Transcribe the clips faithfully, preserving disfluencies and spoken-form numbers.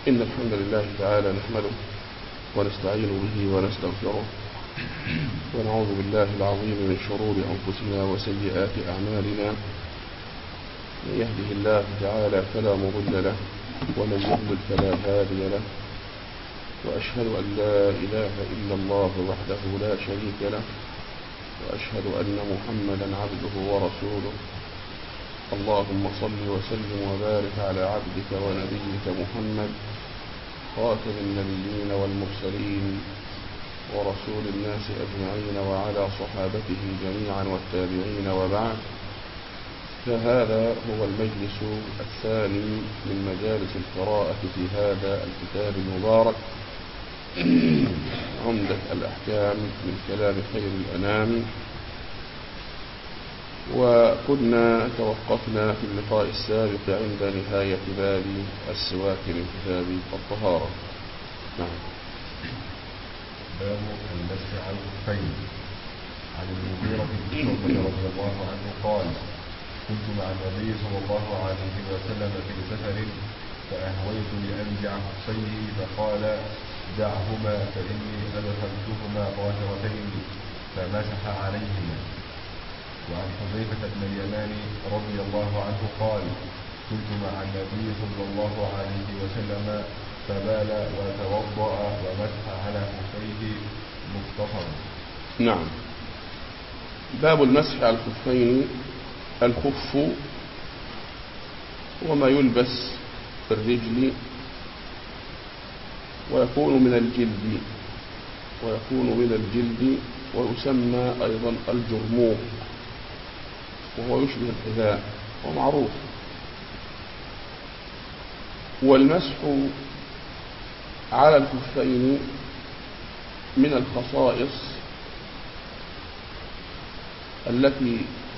إن الحمد لله تعالى نحمده ونستعين به ونستغفره ونعوذ بالله العظيم من شرور أنفسنا وسيئات أعمالنا. من يهده الله تعالى فلا مضل له ومن يضلل فلا هادي له، وأشهد أن لا إله إلا الله وحده لا شريك له، وأشهد أن محمدا عبده ورسوله. اللهم صل وسلم وبارك على عبدك ونبيك محمد خاتم النبيين والمرسلين ورسول الناس أجمعين، وعلى صحابته جميعا والتابعين، وبعد. فهذا هو المجلس الثاني من مجالس القراءة في هذا الكتاب المبارك عمدة الأحكام من كلام خير الأنام. وكنا توقفنا في اللقاء السابق عند نهاية باب السواك من كتاب الطهارة. نعم. باب المسح على الخفين. عن المغيرة بن شعبة رضي الله عنه قال: كنت مع النبي صلى الله عليه وسلم في سفر فأهويت لأنزع خفيه فقال: دعهما فإني أدخلتهما ظاهرتين، فمسح عليهما. وعن حذيفة بن اليمان رضي الله عنه قال: كنت مع النبي صلى الله عليه وسلم فبال وتوضأ ومسح على خفيه. مختصر. نعم. باب المسح على الخفين. الخف وما يلبس في الرجل، ويكون من الجلد ويكون من الجلد ويسمى أيضا الجرموق، وهو يشبه الحذاء ومعروف. والمسح على الخفين من الخصائص التي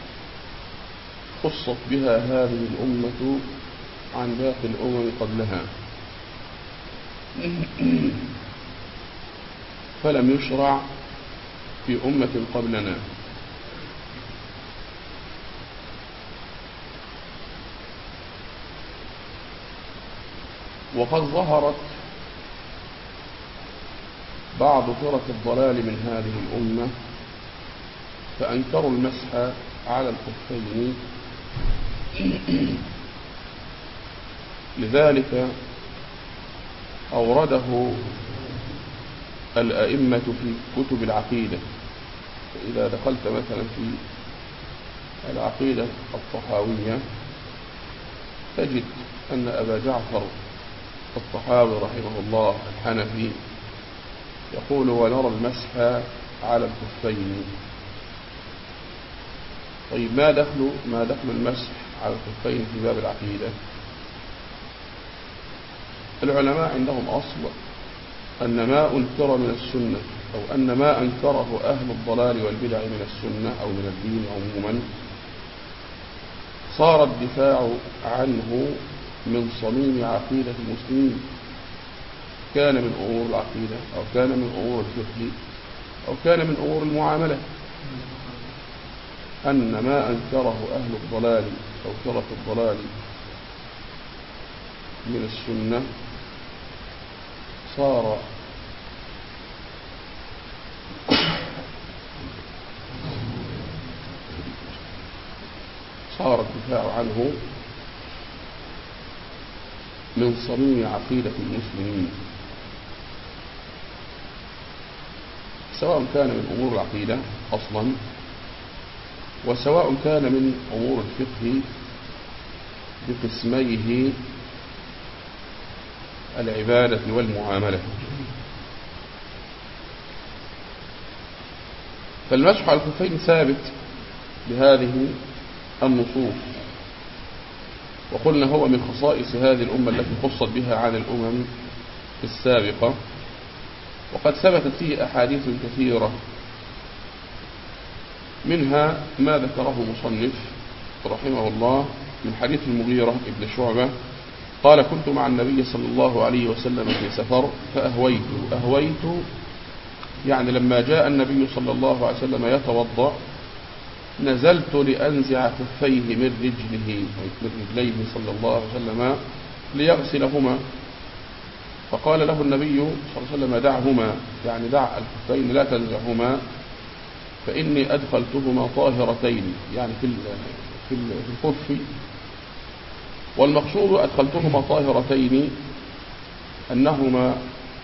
خصت بها هذه الأمة عن باقي الأمم قبلها، فلم يشرع في أمة قبلنا. وقد ظهرت بعض فرق الضلال من هذه الأمة فأنكروا المسح على الخفين. لذلك أورده الأئمة في كتب العقيدة. فإذا دخلت مثلا في العقيدة الطحاوية تجد أن أبا جعفر الطحاوي رحمه الله الحنفي يقول: ونرى المسح على الخفين. طيب، ما دخل ما دخل المسح على الخفين في باب العقيدة؟ العلماء عندهم أصل أن ما أنكر من السنة أو أن ما أنكره أهل الضلال والبدع من السنة أو من الدين عموما صار الدفاع عنه من صميم عقيدة المسلمين، كان من أمور العقيدة أو كان من أمور الفقه أو كان من أمور المعاملة، أن ما أنكره أهل الضلال أو فرق الضلال من السنة صار صار الدفاع عنه من صميم عقيدة المسلمين، سواء كان من أمور العقيدة أصلا وسواء كان من أمور الفقه بقسميه العبادة والمعاملة. فالمسح على الخفين ثابت بهذه النصوص، وقلنا هو من خصائص هذه الأمة التي خصت بها عن الأمم السابقة، وقد ثبتت فيه أحاديث كثيرة، منها ما ذكره مصنف رحمه الله من حديث المغيرة ابن شعبة قال: كنت مع النبي صلى الله عليه وسلم في سفر فأهويت. أهويت يعني لما جاء النبي صلى الله عليه وسلم يتوضأ نزلت لأنزع خفيه من رجله من رجليه صلى الله عليه وسلم ليغسلهما، فقال له النبي صلى الله عليه وسلم دعهما، يعني دع الخفين لا تنزعهما فإني أدخلتهما طاهرتين، يعني في في الخف. والمقصود أدخلتهما طاهرتين أنهما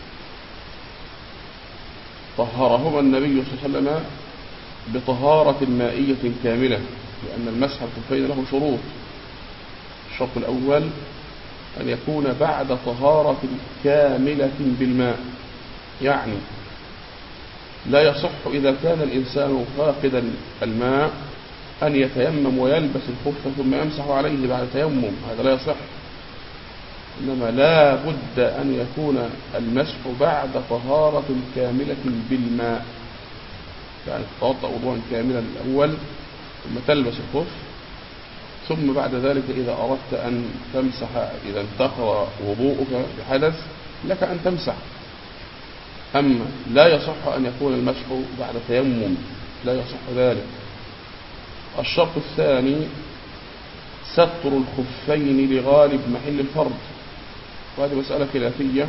طهرهما النبي صلى الله عليه وسلم بطهارة مائية كاملة، لأن المسح الخفين له شروط. الشرط الأول أن يكون بعد طهارة كاملة بالماء، يعني لا يصح إذا كان الإنسان فاقدا الماء أن يتيمم ويلبس الخف ثم يمسح عليه بعد تيمم، هذا لا يصح. إنما لا بد أن يكون المسح بعد طهارة كاملة بالماء، يعني تتوضأ وضوءا كاملا الأول ثم تلبس الخف، ثم بعد ذلك إذا أردت أن تمسح، إذا انتقض وضوءك بحدث لك أن تمسح. أما لا يصح أن يكون المسح بعد تيمم، لا يصح ذلك. الشرط الثاني ستر الخفين لغالب محل الفرض، وهذه مسألة خلافية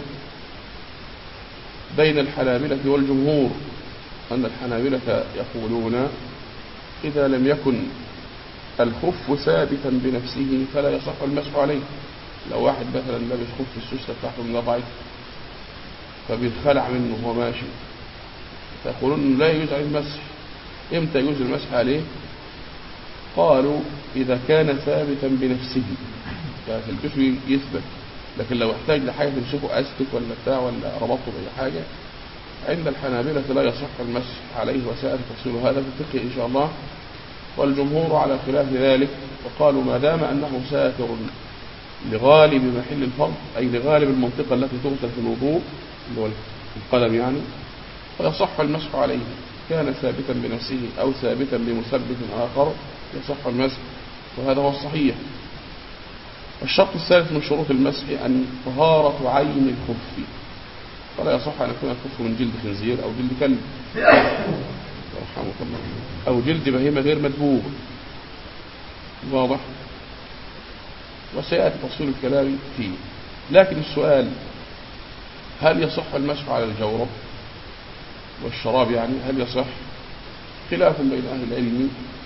بين الحنابلة والجمهور، أن الحنابلة يقولون إذا لم يكن الخف ثابتا بنفسه فلا يصح المسح عليه. لو واحد مثلا لابس خف السوسة بتاعته انقطعت فبيتخلع منه وهو ماشي، فيقولون لا يجوز عليه المسح. امتى يجوز المسح عليه؟ قالوا إذا كان ثابتا بنفسه، يعني البشر يثبت، لكن لو احتاج لحاجة تمسكه أستك ولا بتاع ولا ربطه بأي حاجة، عند الحنابلة لا يصح المسح عليه، وسائل تفصيل هذا في الفقه إن شاء الله. والجمهور على خلاف ذلك، وقالوا ما دام أنه ساتر لغالب محل الفرض، أي لغالب المنطقة التي تغسل في الوضوء اللي هو القلم يعني، فيصح المسح عليه، كان ثابتا بنفسه أو ثابتا بمثبت آخر يصح المسح، وهذا هو الصحيح. الشرط الثالث من شروط المسح أن طهارة عين الخف، فلا يصح أن يكون الخف من جلد خنزير أو جلد كلب رحمه الله، أو جلد بهيمة غير مدبوغ، واضح؟ وسيأتي تفصيل الكلام فيه. لكن السؤال هل يصح المسح على الجورب والشراب؟ يعني هل يصح؟ خلاف بين أهل العلم.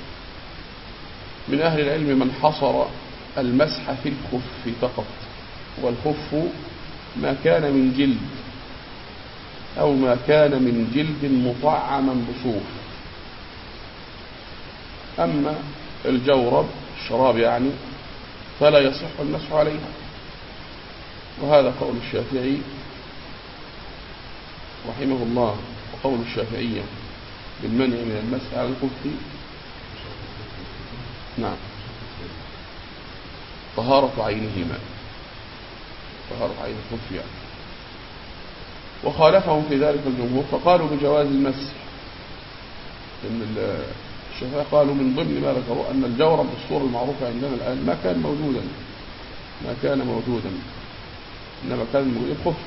من أهل العلم من حصر المسح في الخف فقط، والخف ما كان من جلد أو ما كان من جلد مطعما بصوف. أما الجورب الشراب يعني فلا يصح المسح عليه، وهذا قول الشافعي رحمه الله، وقول الشافعية بالمنع من المسح على الخف. نعم، طهارة عينهما، طهارة عين الخف يعني. وخالفهم في ذلك الجمهور فقالوا بجواز المسح، إن الشافعية قالوا من ضمن ما ذكروا أن الجورب بالصورة المعروفة عندنا الآن ما كان موجودا، ما كان موجودا إنما كان موجود الخف.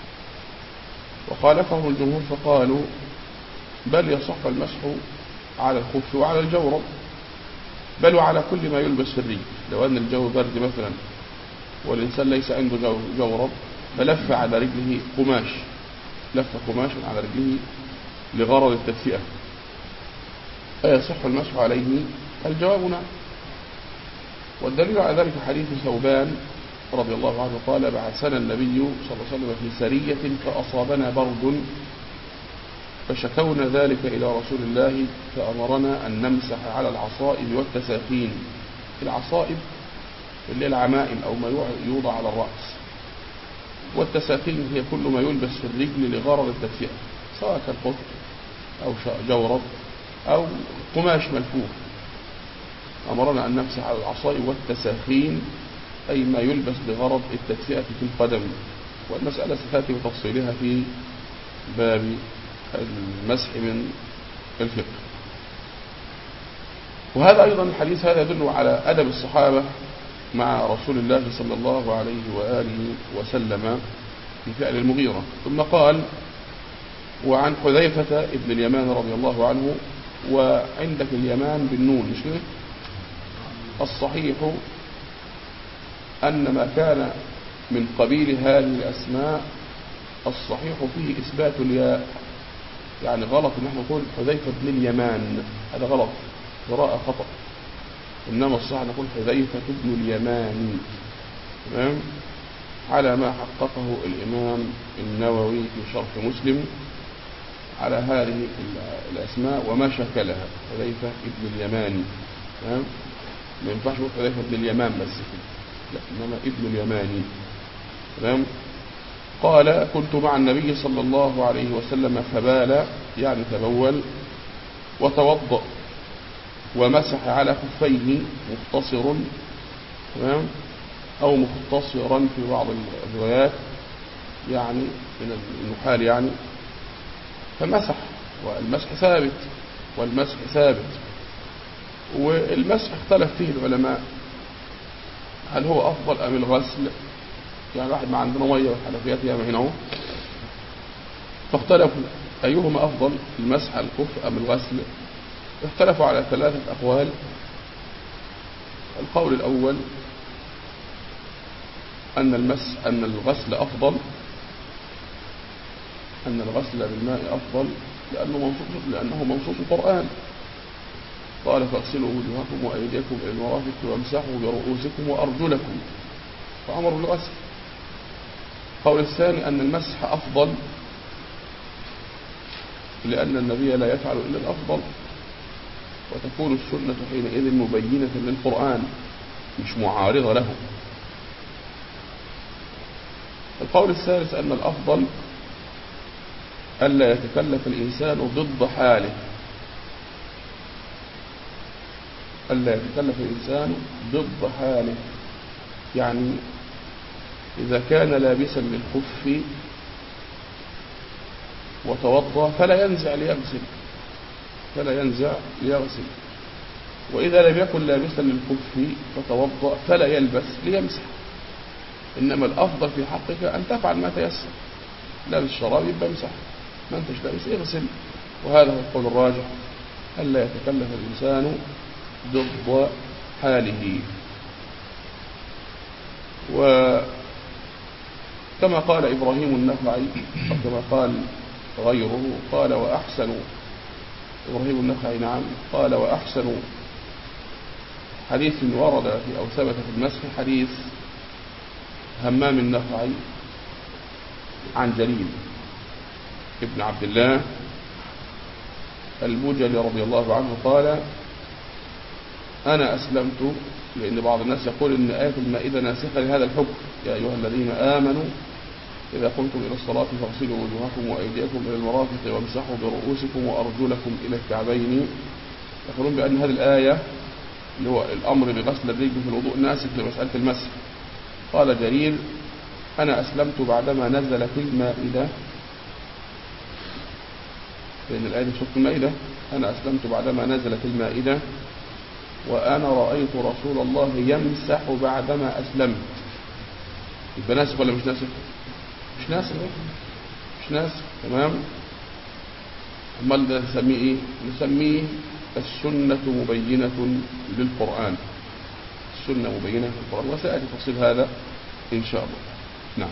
وخالفهم الجمهور فقالوا بل يصح المسح على الخف وعلى الجورب، بل وعلى كل ما يلبس في الرجل. لو أن الجو برد مثلا والإنسان ليس عنده جورب فلف على رجله قماش، لف قماش على رجله لغرض التدفئة، أيصح المسح عليه؟ الجواب نعم. والدليل على ذلك حديث ثوبان رضي الله عنه قال بعثنا النبي صلى الله عليه وسلم في سرية فأصابنا برد فشكونا ذلك إلى رسول الله فأمرنا أن نمسح على العصائب والتساخين. العصائب اللي هي العمائم أو ما يوضع على الرأس، والتساخين هي كل ما يلبس في الرجل لغرض التدفئة، سواء كان قطن أو جورب أو قماش ملفوف. أمرنا أن نمسح على العصائب والتساخين أي ما يلبس لغرض التدفئة في القدم، والمسألة ستأتي بتفصيلها في باب المسح من الفقه. وهذا أيضا الحديث هذا يدل على أدب الصحابة مع رسول الله صلى الله عليه وآله وسلم في فعل المغيرة. ثم قال وعن حذيفة ابن اليمان رضي الله عنه، وعندك اليمان بالنون مش كده؟ الصحيح أن ما كان من قبيل هذه الأسماء الصحيح فيه إثبات الياء، يعني غلط ان احنا نقول حذيفة بن اليمان، هذا غلط، قراءة خطأ، إنما الصح نقول حذيفة بن اليمان، تمام، على ما حققه الإمام النووي في شرح مسلم على هذه الأسماء وما شكلها، حذيفة بن اليمان، تمام، ما ينفعش نقول حذيفة بن اليمان بس كده، لا، إنما ابن اليماني، تمام. قال كنت مع النبي صلى الله عليه وسلم فبال، يعني تبول، وتوضأ، ومسح على خفيه مختصر، تمام، أو مختصرا في بعض الروايات، يعني من النحال يعني، فمسح، والمسح ثابت، والمسح ثابت، والمسح اختلف فيه العلماء، هل هو أفضل أم الغسل؟ يعني واحد ما عندنا مية والحنفيات ياما هنا اهو، فاختلفوا أيهما أفضل، المسح على الكف أم الغسل؟ اختلفوا على ثلاثة أقوال. القول الأول أن المسح أن الغسل أفضل، أن الغسل بالماء أفضل، لأنه منصوص لأنه منصوص القرآن، قال فاغسلوا وجوهكم وأيديكم إلى المرافق وامسحوا برؤوسكم وأرجلكم، فأمروا بالغسل. القول الثاني أن المسح أفضل، لأن النبي لا يفعل إلا الأفضل، وتكون السنة حينئذ مبينة للقرآن مش معارضة له. القول الثالث أن الأفضل ألا يتكلف الإنسان ضد حاله، ألا يتكلف الإنسان ضد حاله، يعني إذا كان لابسا للخف وتوضأ فلا ينزع ليغسل، فلا ينزع ليغسل، وإذا لم يكن لابسا للخف فتوضأ فلا يلبس ليمسح. إنما الأفضل في حقك أن تفعل ما تيسر، لابس الشراب يبقى امسح، ما أنتش لابس اغسل، وهذا هو القول الراجح، ألا يتكلف الإنسان ضد حاله. وكما قال إبراهيم النخعي وكما قال غيره، قال وأحسن إبراهيم النخعي نعم قال وأحسن حديث ورد في أو ثبت في المسح حديث همام النخعي عن جرير ابن عبد الله البجلي رضي الله عنه قال أنا أسلمت، لأن بعض الناس يقول إن آية المائدة ناسخة لهذا الحكم، يا أيها الذين آمنوا إذا قمتم إلى الصلاة فاغسلوا وجوهكم وأيديكم إلى المرافق وامسحوا برؤوسكم وأرجلكم إلى الكعبين، يقولون بأن هذه الآية اللي هو الأمر بغسل الرجل في الوضوء ناسخ لمسألة المسح. قال جرير أنا أسلمت بعدما نزلت المائدة، لأن الآية في سورة المائدة، أنا أسلمت بعدما نزلت المائدة وأنا رأيت رسول الله يمسح بعدما أسلمت. يبقى ناسخ ولا مش ناسخ؟ مش ناسخ، مش ناسخ، تمام. أمال ده نسميه إيه؟ نسميه السنة مبينة للقرآن، السنة مبينة للقرآن، وسأتي تفصيل هذا إن شاء الله. نعم.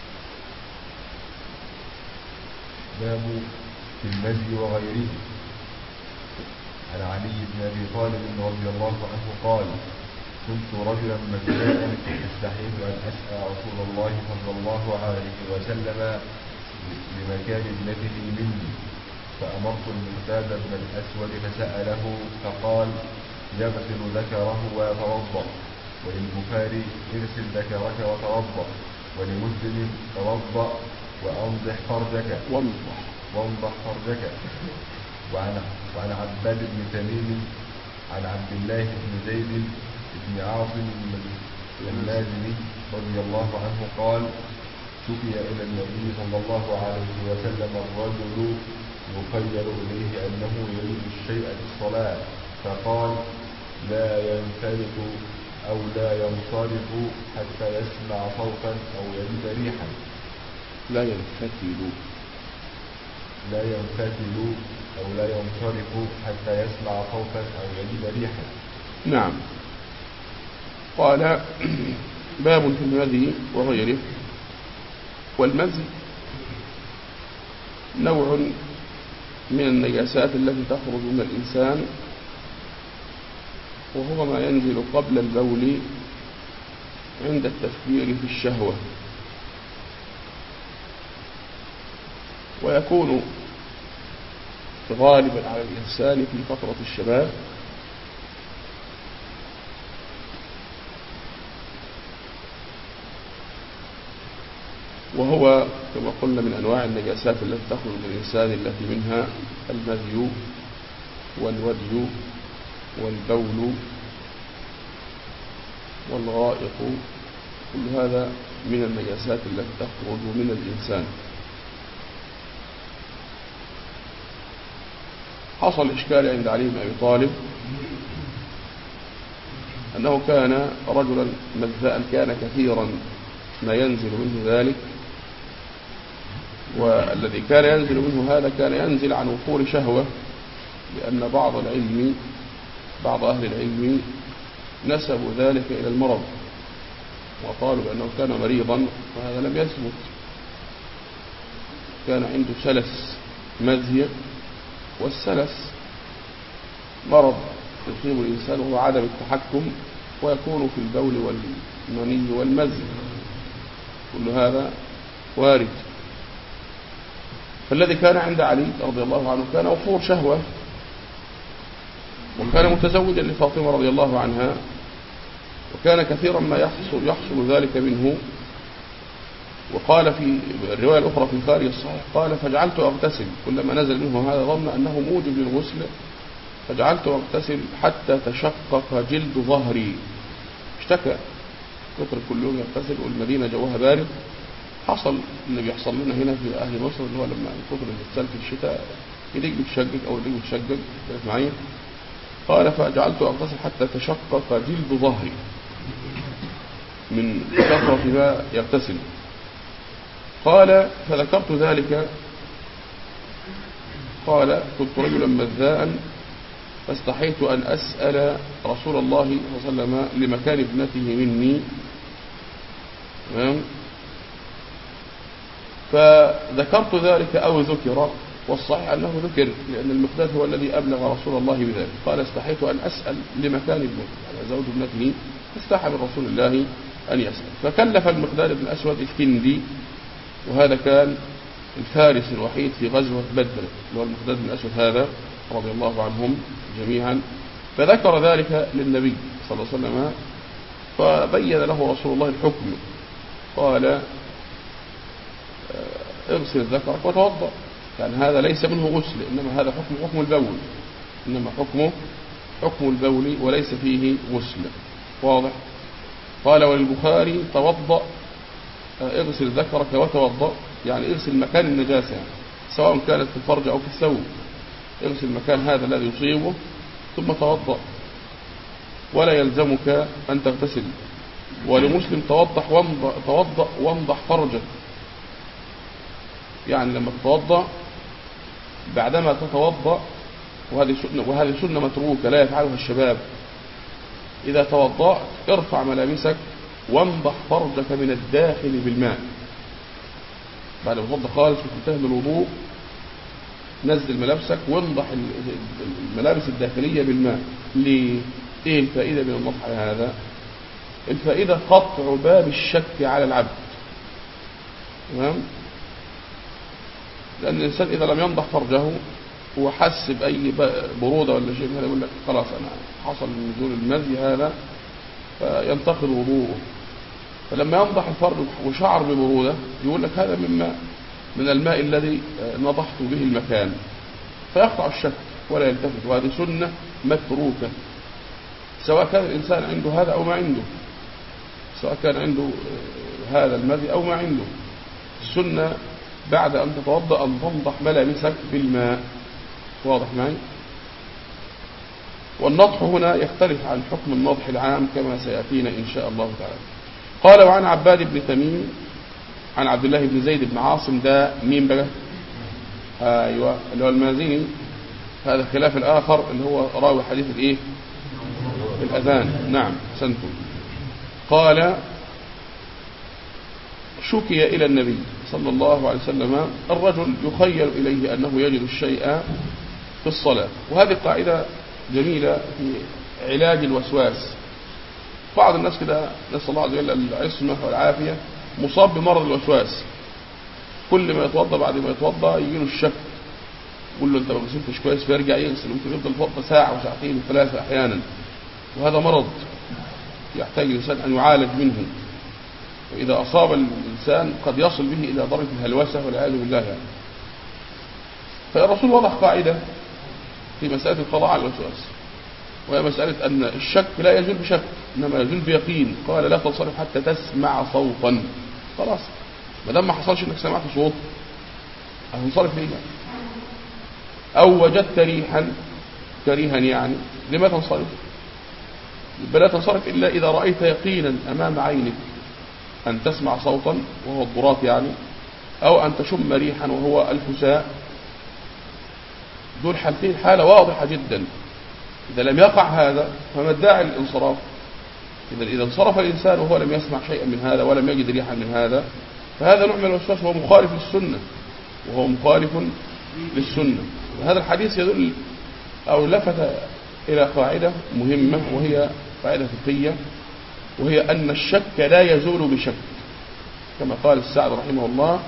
باب في المزي وغيره. عن علي بن أبي طالب رضي الله عنه قال كنت رجلا مجاء استحيت أن أسأل رسول الله صلى الله عليه وسلم بمكان ابنته مني، فأمرت المقداد بن الأسود فسأله فقال يغسل ذكره ويتوضأ، وللبخاري اغسل ذكرك وتوضأ، ولمسلم توضأ وأنضح فرجك وانضح فرجك. وعن وعن عباد بن تميم عن عبد الله بن زيد بن عاصم المازني رضي الله عنه قال شكي إلى النبي صلى الله عليه وسلم الرجل يخيل إليه أنه يريد الشيء في الصلاة، فقال لا ينفلت أو لا ينصرف حتى يسمع صوتا أو يجد ريحا. لا ينفتل لا ينفتل أو لا ينصرف حتى يسمع صوتا أو يجد ريحا. نعم. قال باب في المذي وغيره. والمذي نوع من النجاسات التي تخرج من الإنسان، وهو ما ينزل قبل البول عند التفكير في الشهوة، ويكون غالبا على الإنسان في فترة الشباب، وهو كما قلنا من أنواع النجاسات التي تخرج من الإنسان التي منها المذي والودي والبول والغائط، كل هذا من النجاسات التي تخرج من الإنسان. حصل إشكال عند علي بن أبي طالب أنه كان رجلا مذاء، كان كثيرا ما ينزل منه ذلك، والذي كان ينزل منه هذا كان ينزل عن وفور شهوة، لأن بعض العلم بعض أهل العلم نسبوا ذلك إلى المرض، وقالوا بأنه كان مريضا، وهذا لم يثبت. كان عنده سلس مزي، والسلس مرض يصيب الإنسان وهو عدم التحكم، ويكون في البول والمني والمزي، كل هذا وارد. فالذي كان عند علي رضي الله عنه كان وفور شهوة، وكان متزوجا لفاطمة رضي الله عنها، وكان كثيرا ما يحصل, يحصل ذلك منه. وقال في الرواية الأخرى في خارج الصحيح قال: فجعلت أغتسل كلما نزل منه هذا ظن أنه موجب للغسل، فجعلت أغتسل حتى تشقق جلد ظهري. اشتكى كثر كل يوم يغتسل، والمدينة جوها بارد. حصل اللي بيحصل لنا هنا في أهل مصر، اللي هو لما كثر الاغتسال في الشتاء يديك بتشقق أو يديك بتشقق معين. قال: فجعلت أغتسل حتى تشقق جلد ظهري من كثرة ما يغتسل. قال: فذكرت ذلك، قال: كنت رجلا مذاء فاستحيت أن أسأل رسول الله صلى الله عليه وسلم لمكان ابنته مني. فذكرت ذلك أو ذكر، والصحيح أنه ذكر، لأن المقداد هو الذي أبلغ رسول الله بذلك. قال: استحيت أن أسأل لمكان ابنته، يعني زوج ابنته، استحى من رسول الله أن يسأل. فكلف المقداد بن الأسود الكندي، وهذا كان الفارس الوحيد في غزوة بدر، اللي هو المقداد بن الأسود هذا رضي الله عنهم جميعا. فذكر ذلك للنبي صلى الله عليه وسلم، فبين له رسول الله الحكم. قال: اغسل ذكرك وتوضأ. يعني هذا ليس منه غسل، إنما هذا حكم حكم البول، إنما حكمه حكم البول وليس فيه غسل. واضح؟ قال: وللبخاري: توضأ، اغسل ذكرك وتوضأ، يعني اغسل مكان النجاسة، يعني سواء كانت في الفرج أو في الثوب، اغسل مكان هذا الذي يصيبه ثم توضأ، ولا يلزمك أن تغتسل. ولمسلم: توضح وانضح توضأ وانضح فرجك، يعني لما تتوضأ بعدما تتوضأ، وهذه سنة, وهذه سنة متروكة لا يفعلها الشباب. إذا توضأت ارفع ملابسك وانضح فرجك من الداخل بالماء، بعد ما تتوضأ خالص وتنتهي من الوضوء، نزل ملابسك وانضح الملابس الداخلية بالماء. ليه؟ ايه الفائدة من النضح هذا؟ الفائدة قطع باب الشك على العبد. تمام؟ لأن الإنسان إذا لم ينضح فرجه وحس بأي برودة ولا شيء هذا، يقول لك خلاص أنا حصل نزول المذي هذا، فينتقل وضوءه. فلما ينضح الفرج وشعر ببرودة يقول لك هذا مما من الماء الذي نضحت به المكان، فيقطع الشك ولا يلتفت. وهذه سنة متروكة، سواء كان الإنسان عنده هذا أو ما عنده، سواء كان عنده هذا المذي أو ما عنده. السنة بعد أن تتوضأ أن تنضح ملابسك بالماء. واضح معي؟ والنضح هنا يختلف عن حكم النضح العام كما سيأتينا إن شاء الله تعالى. قال: وعن عباد بن تميم عن عبد الله بن زيد بن عاصم. ده مين بقى؟ أيوة، اللي هو المازني. هذا خلاف الآخر اللي هو راوي حديث الإيه؟ الأذان. نعم، سنتم. قال: شكي إلى النبي صلى الله عليه وسلم الرجل يخيل إليه أنه يجد الشيء في الصلاة. وهذه قاعدة جميلة في علاج الوسواس. بعض الناس كده نسأل الله عز وجل العصمة والعافية مصاب بمرض الوسواس، كل ما يتوضأ بعد ما يتوضأ يجيله الشك، يقول له أنت ما غسلتش كويس، فيرجع يغسل، ممكن يفضل يتوضأ ساعة وساعتين وثلاثة أحيانا، وهذا مرض يحتاج الإنسان أن يعالج منه. وإذا أصاب الإنسان قد يصل به إلى درجة الهلوسة والعياذ بالله يعني. فالرسول وضح قاعدة في مسألة القضاء على الوسواس، وهي مسألة أن الشك لا يزول بشك إنما يزول بيقين. قال لا تنصرف حتى تسمع صوتا. خلاص ما دام ما حصلش إنك سمعت صوت هتنصرف ليه؟ أو وجدت ريحا كريها يعني لما تنصرف؟ يبقى لا تنصرف إلا إذا رأيت يقينا أمام عينك أن تسمع صوتا وهو الضراط يعني، أو أن تشم ريحا وهو الفساء. دول حالتين حالة واضحة جدا. إذا لم يقع هذا فما الداعي للانصراف؟ إذا إذا انصرف الإنسان وهو لم يسمع شيئا من هذا ولم يجد ريحا من هذا فهذا نوع من الوسواس وهو مخالف للسنة، وهو مخالف للسنة. وهذا الحديث يدل أو لفت إلى قاعدة مهمة، وهي قاعدة فقهية، وهي أن الشك لا يزول بشك، كما قال السعد رحمه الله: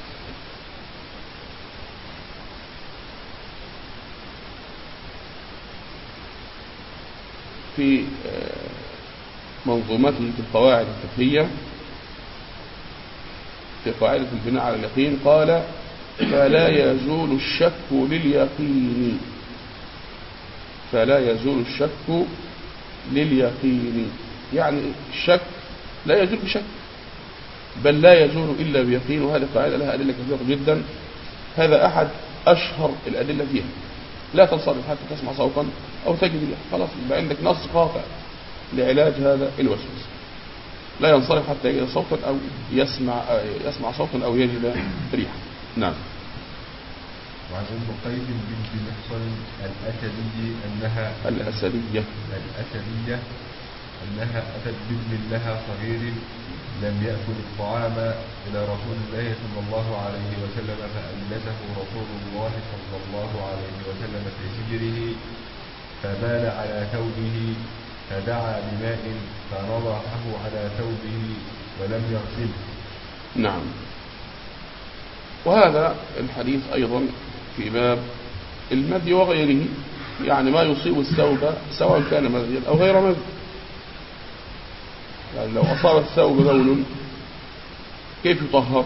في منظومته في القواعد الفقهية في قاعدة البناء على اليقين، قال: فلا يزول الشك لليقين فلا يزول الشك لليقين يعني الشك لا يزول بشك، بل لا يزول إلا بيقين. وهذه قاعدة لها أدلة كثيرة جدا، هذا أحد أشهر الأدلة فيها. لا تنصرف حتى تسمع صوتا أو تجد ريحا. خلاص يبقى عندك نص قاطع لعلاج هذا الوسوسة. لا ينصرف حتى يجد صوتا أو يسمع يسمع صوتا أو يجد ريحا. نعم. وعن أم قيس بنت محصن الأسدي أنها الأسدية الأسدية أنها أتت بابن لها صغير لم يأكل الطعام إلى رسول الله صلى الله عليه وسلم، فأجلسه رسول الله صلى الله عليه وسلم في حجره، فبال على ثوبه، فدعا بماء فنضحه على ثوبه ولم يغسله. نعم. وهذا الحديث أيضا في باب المذي وغيره، يعني ما يصيب الثوب سواء كان مذيا أو غير مذي. يعني لو أصاب الثوب بول كيف يطهر؟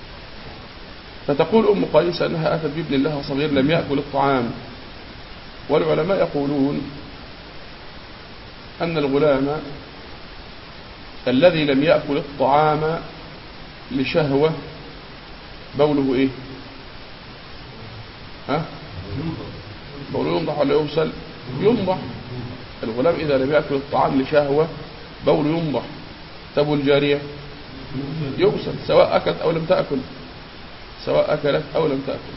فتقول أم قيس أنها أتت بابن لها صغير لم يأكل الطعام. والعلماء يقولون أن الغلام الذي لم يأكل الطعام لشهوة بوله إيه؟ ها؟ بوله ينضح ولا يغسل؟ ينضح. الغلام إذا لم يأكل الطعام لشهوة بوله ينضح. طب والجارية يغسل سواء أكلت أو لم تأكل، سواء أكلت أو لم تأكل.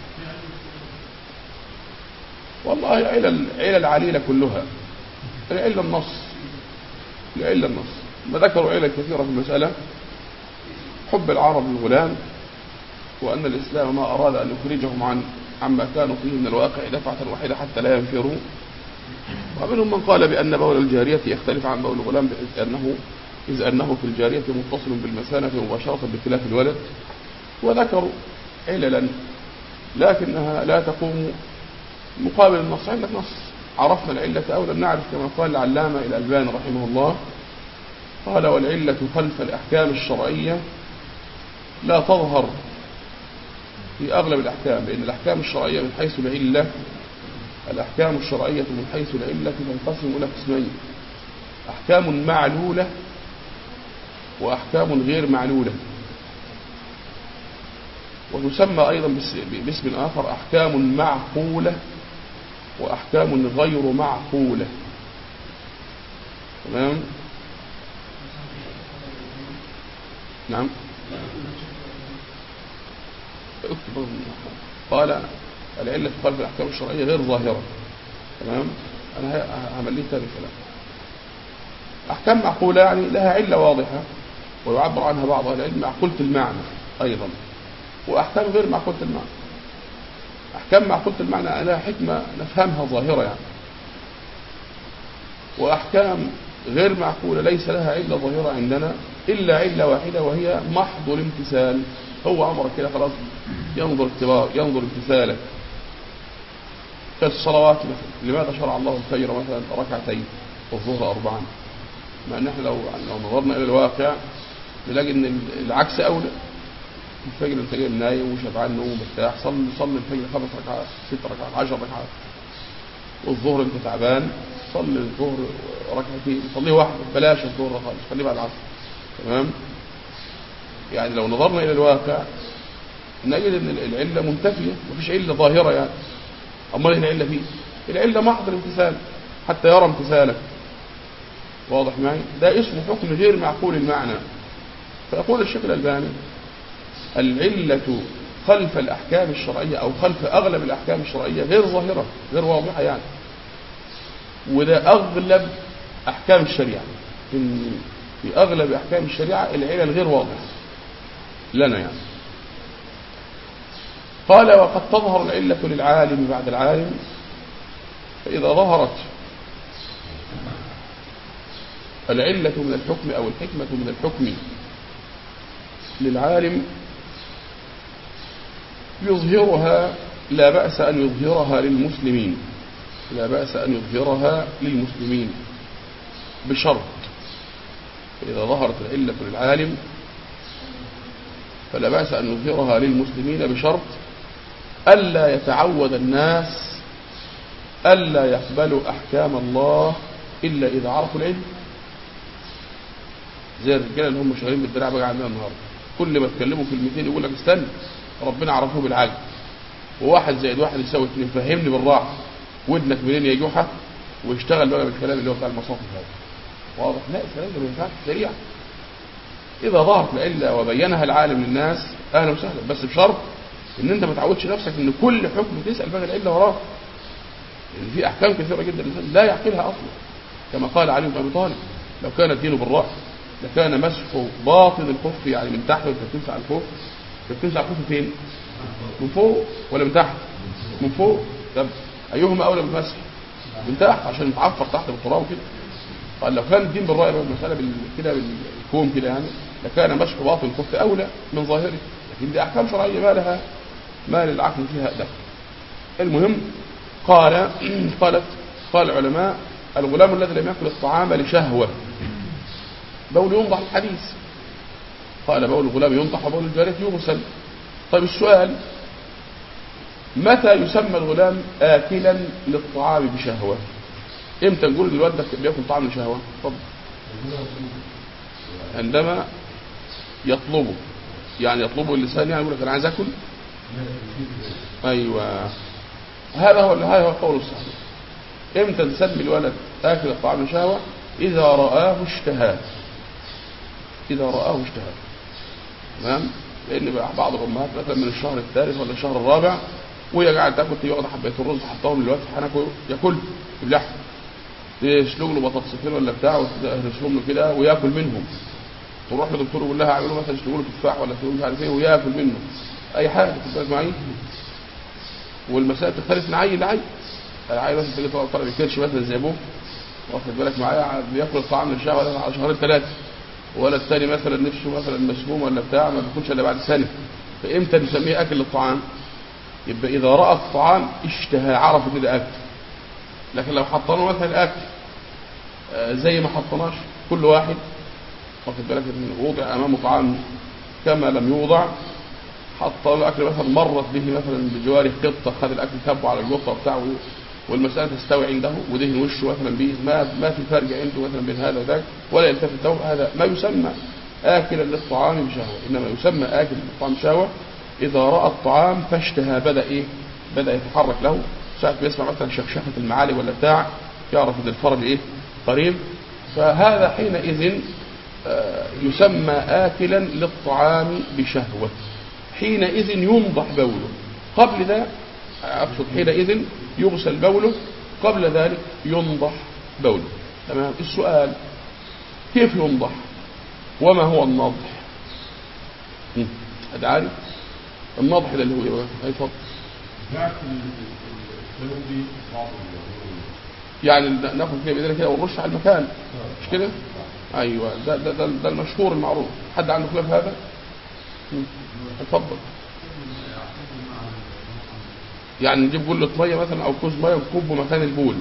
والله علل علل عليلة كلها. العلة النص العلة النص ما ذكروا علل كثيرة في المسألة. حب العرب للغلام، وأن الإسلام ما أراد أن يخرجهم عن عما كانوا فيه من الواقع دفعة واحدة حتى لا ينفروا. ومنهم من قال بأن بول الجارية يختلف عن بول الغلام بحيث أنه إذ أنه في الجارية متصل بالمثانة مباشرة بخلاف الولد. وذكروا عللا لكنها لا تقوم مقابل النص. عندك نص عرفنا العلة أو لم نعرف، كما قال العلامة الألباني رحمه الله، قال: والعلة خلف الأحكام الشرعية لا تظهر في أغلب الأحكام، لأن الأحكام الشرعية من حيث العلة الأحكام الشرعية من حيث العلة تنقسم إلى قسمين: أحكام معلولة وأحكام غير معلولة. وتسمى أيضا باسم آخر أحكام معقولة وأحكام غير معقولة. تمام؟ نعم. قال: العلة خلف الأحكام الشرعية غير ظاهرة. تمام؟ أنا هعمل لي تاني كلام. أحكام معقولة يعني لها علة واضحة ويعبر عنها بعض أهل العلم معقولة المعنى أيضا، وأحكام غير معقولة المعنى. أحكام معقولة المعنى لها حكمة نفهمها ظاهرة يعني، وأحكام غير معقولة ليس لها علة ظاهرة عندنا إلا علة واحدة، وهي محض الامتثال. هو أمرك كده خلاص، ينظر اختبار ينظر امتثالك. كالصلوات مثلا، لماذا شرع الله الفجر مثلا ركعتين والظهر أربعا؟ مع أن احنا لو لو نظرنا إلى الواقع نلاقي أن العكس أولى. الفجر أنت جاي نايم وشبعان نوم مرتاح، صلي صلي الفجر خمس ركعات ست ركعات عشر ركعات. والظهر أنت تعبان، صلي الظهر ركعتين، صليه واحدة، بلاش الظهر خالص، خليه بعد العصر. تمام؟ يعني لو نظرنا إلى الواقع نجد أن العلة منتفية، مفيش علة ظاهرة يعني. أمال هنا العلة فيه؟ العلة محض الامتثال حتى يرى امتثالك. واضح معي؟ ده اسمه حكم غير معقول المعنى. فيقول الشيخ الألباني: العلة خلف الأحكام الشرعية أو خلف أغلب الأحكام الشرعية غير ظاهرة غير واضحة يعني. وده أغلب أحكام الشريعة، في أغلب أحكام الشريعة العلل غير واضحة لنا يعني. قال: وقد تظهر العلة للعالم بعد العالم، فإذا ظهرت العلة من الحكم أو الحكمة من الحكم للعالم يظهرها، لا بأس أن يظهرها للمسلمين لا بأس أن يظهرها للمسلمين بشرط. فإذا ظهرت العلة للعالم فلا بأس أن يظهرها للمسلمين بشرط ألا يتعود الناس ألا يقبلوا أحكام الله إلا إذا عرفوا العلم. زي الرجال اللي هم شغالين بالدراع بقى عندنا النهارده، كل ما تكلموا كلمتين يقول لك استنى ربنا عرفوه بالعقل، وواحد زائد واحد يساوي اثنين، فهمني بالراحه، ودنك منين يا جحا، ويشتغل بقى بالكلام اللي هو بتاع المصاحف هذا. واضح؟ لا، الكلام ده ما ينفعش شريعه. اذا ظهرت العله وبينها العالم للناس اهلا وسهلا، بس بشرط ان انت ما تعودش نفسك ان كل حكم تسال بقى العله وراه. لان في احكام كثيره جدا الانسان لا يعقلها اصلا، كما قال علي بن ابي طالب: لو كان الدين بالراي لكان مسح باطن الخف، يعني من تحت وانت بتمسح الخف، بتمسح الخف فين؟ من فوق ولا من تحت؟ من فوق. طب ايهما اولى بالمسح؟ من تحت، عشان يتعفر تحت بالتراب كده. قال لو كان الدين بالراي بالمساله كده بالكوم كده يعني، لكان مسح باطن الخف اولى من ظاهره. لكن دي احكام شرعيه ما لها ما للعقل فيها دخل. المهم قال قالت قال العلماء: الغلام الذي لم يأكل الطعام لشهوة بول ينضح الحديث. قال: بول الغلام ينضح وبول الجارية يغسل. طيب السؤال: متى يسمى الغلام آكلا للطعام بشهوة؟ امتى نقول الولد ده بياكل طعام لشهوة؟ طب عندما يطلبه، يعني يطلبه اللسان، يعني يقول لك انا عايز اكل. ايوه، هذا هو هذا هو القول الصحيح. امتى نسمي الولد آكل الطعام لشهوة؟ إذا رآه اشتهاه إذا رآه اشتهاه تمام؟ لأن بعض الأمهات مثلا من الشهر الثالث ولا الشهر الرابع وهي قاعدة تاكل، تيجي واخدة حباية الرز تحطهم للولد في حنكه ياكل باللحم، يسلق له بطاطسين ولا بتاع ويهرسهم له كده وياكل منهم. تروح لدكتور يقول لها اعملوا مثلا يسلقوا له تفاح ولا يسلقوا مش عارف ايه وياكل منه اي حاجه. تتفق معي؟ والمسائل تختلف من عيل لعيل. العيل مثلا تيجي طالب يكرش مثلا زي ابوه، واخد بالك معايا، بياكل الطعام للشهوه على شهرين ثلاثه، ولا الثاني مثلا نفسه مثلا مسموم ولا بتاع ما بيكونش الا بعد سنه. فامتى نسميه اكل للطعام؟ يبقى اذا راى الطعام اشتهى، عرف ان ده اكل. لكن لو حطينا مثلا اكل زي ما حطناش، كل واحد واخد بالك ان وضع امامه طعام كما لم يوضع، حط له اكل مثلا مرت به مثلا بجواره قطه، خد الاكل كبه على القطه بتاعه والمساله تستوي عنده ودهن وشه مثلا به، ما ما في فرق عنده مثلا بين هذا وذاك ولا يلتفت له، هذا ما يسمى اكلا للطعام بشهوه. انما يسمى اكل للطعام بشهوه اذا راى الطعام فاشتهى، بدا ايه؟ بدا يتحرك له، ساعه بيسمع مثلا شخشخه المعالي ولا بتاع يعرف ان الفرج ايه؟ قريب. فهذا حينئذ يسمى آكلا للطعام بشهوة، حينئذ ينضح بوله. قبل ذا أقصد حينئذ يغسل بوله، قبل ذلك ينضح بوله. تمام؟ السؤال: كيف ينضح؟ وما هو النضح؟ حد عارف النضح ده اللي هو ايه بقى؟ اي اتفضل. يعني ناخد كده بايدينا كده ونرش على المكان مش كده؟ ايوه ده ده ده, ده المشهور المعروف. حد عنده خلاف هذا؟ اتفضل. يعني نجيب جلة ميه مثلا او كوز ميه ونكبه مكان البول.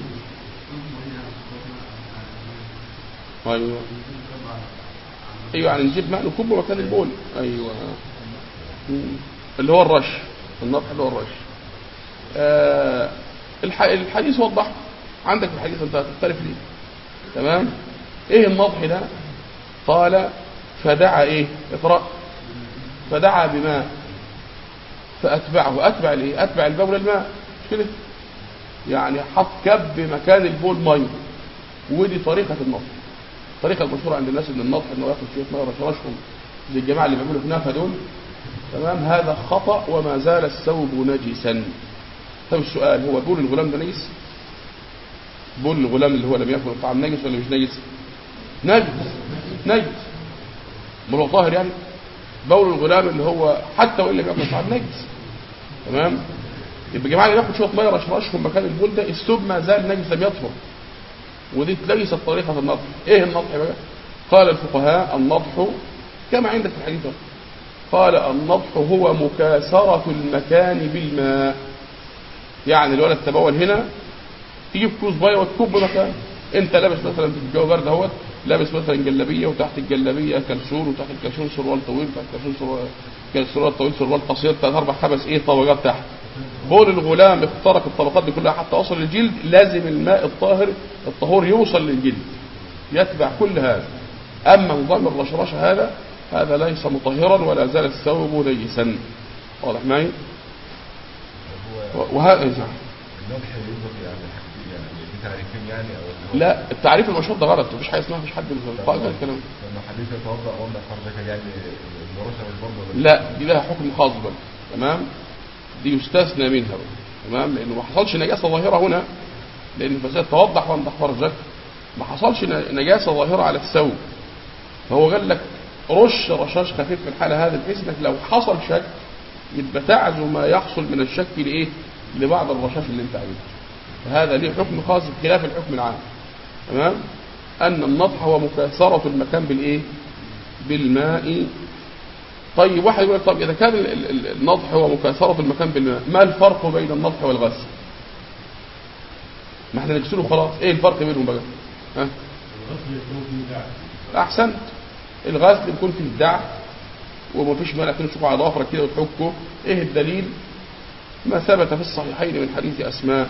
ايوه ايوه يعني نجيب ماء نكبه مكان البول. ايوه اللي هو الرش. النضح اللي هو الرش. آه الحديث وضح عندك في الحديث انت هتختلف ليه. تمام. ايه النضح ده؟ قال فدعا ايه؟ اقرأ. فدعا بماء فاتبعه. اتبع الايه؟ اتبع البول الماء مش كده؟ يعني حط كب مكان البول ميه. ودي طريقه النضح. الطريقه المشهوره عند الناس ان النضح انه ياخد شويه ميه ورشرشهم زي الجماعه اللي بيعملوا كنافه دول. تمام. هذا خطأ وما زال الثوب نجسا. طب السؤال هو بول الغلام ده نجس؟ بول الغلام اللي هو لم ياكل الطعام نجس ولا مش نجس؟ نجس نجس. بول طاهر يعني. بول الغلام اللي هو حتى وان لم ياكل الطعام نجس. تمام. يبقى الجماعه اللي بياخد شويه ميه رشرشهم مكان البول ده الثوب ما زال نجس لم يطهر. ودي ليست طريقه النضح. ايه النضح بقى؟ قال الفقهاء النضح كما عندك في الحديث. قال النضح هو مكاسرة المكان بالماء. يعني الولد تبول هنا تجيب كوز ميه وتكب مكان. انت لابس مثلا في الجو برد اهوت لابس مثلا جلابيه وتحت الجلابيه كلسون وتحت الكلسون سروال طويل وتحت الكلسون سروال طويل سروال قصير ثلاث اربع خمس ايه طبقات تحت. بول الغلام اخترق الطبقات دي كلها حتى وصل للجلد. لازم الماء الطاهر الطهور يوصل للجلد يتبع كل هذا. اما نظام الرشرشه هذا هذا ليس مطهرا ولا زال الثوب نجسا. واضح معي؟ وهذا النضح يوضح يعني يعني بتعريفين يعني او لا التعريف المشهور ده غلط. مفيش حاجه اسمها مفيش حد قائل الكلام. لما حديث يتوضا قلنا فرض يعني الرشا مش برضه. لا دي لها حكم خاص بقى. تمام. دي يستثنى منها بقى. تمام. لانه ما حصلش نجاسه ظاهره هنا. لان فساد توضح وانضح فرجك ما حصلش نجاسه ظاهره على الثوب. فهو قال لك رش رشاش خفيف في الحاله هذه بحيث انك لو حصل شك يبقى تعزو ما يحصل من الشك لايه؟ لبعض الرشاش اللي انت عايزه. فهذا ليه حكم خاص بخلاف الحكم العام. تمام. ان النضح هو مكاثره المكان بالايه؟ بالماء. طيب واحد يقول لك طب اذا كان النضح هو مكاثره المكان بالماء ما الفرق بين النضح والغسل؟ ما احنا نغسله خلاص. ايه الفرق بينهم بقى؟ ها؟ احسنت. الغسل يكون فيه الدعك وما فيش مانع تمسكه على ضفرك كده وتحكه. ايه الدليل؟ ما ثبت في الصحيحين من حديث اسماء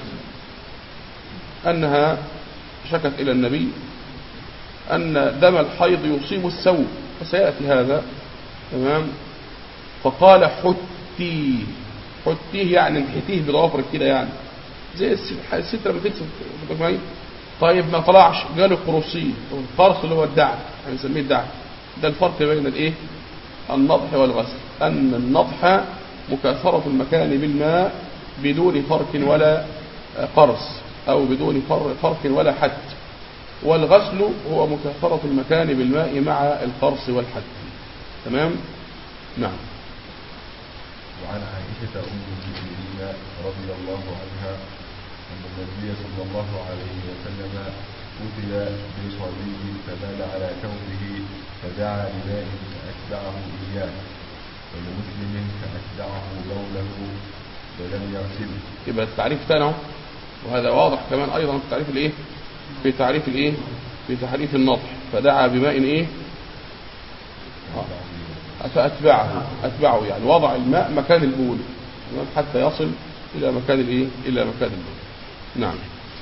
انها شكت الى النبي ان دم الحيض يصيب الثوب فسياتي هذا. تمام. فقال حتي حتيه يعني انحتيه بضوافرك كده يعني زي الستر لما تكسب. طيب ما طلعش قالوا قرصيه القرص اللي هو الدعك هنسميه يعني الدعك. ده الفرق بين الايه؟ النضح والغسل. ان النضح مكاثرة المكان بالماء بدون فرق ولا قرص او بدون فرق ولا حد. والغسل هو مكاثرة المكان بالماء مع القرص والحد. تمام. نعم. وعن عائشة أم المؤمنين رضي الله عنها أن النبي صلى الله عليه وسلم أتي بصبي فبال على ثوبه فدعا بماء فأتبعه إياه ولمسلم فأتبعه بوله ولم يغسله. يبقى التعريف ثاني وهذا واضح كمان أيضا في تعريف الإيه؟ في تعريف الإيه؟ في تعريف النضح فدعا بماء إيه؟ فأتبعه أتبعه يعني وضع الماء مكان البول حتى يصل إلى مكان الإيه؟ إلى مكان البول. نعم.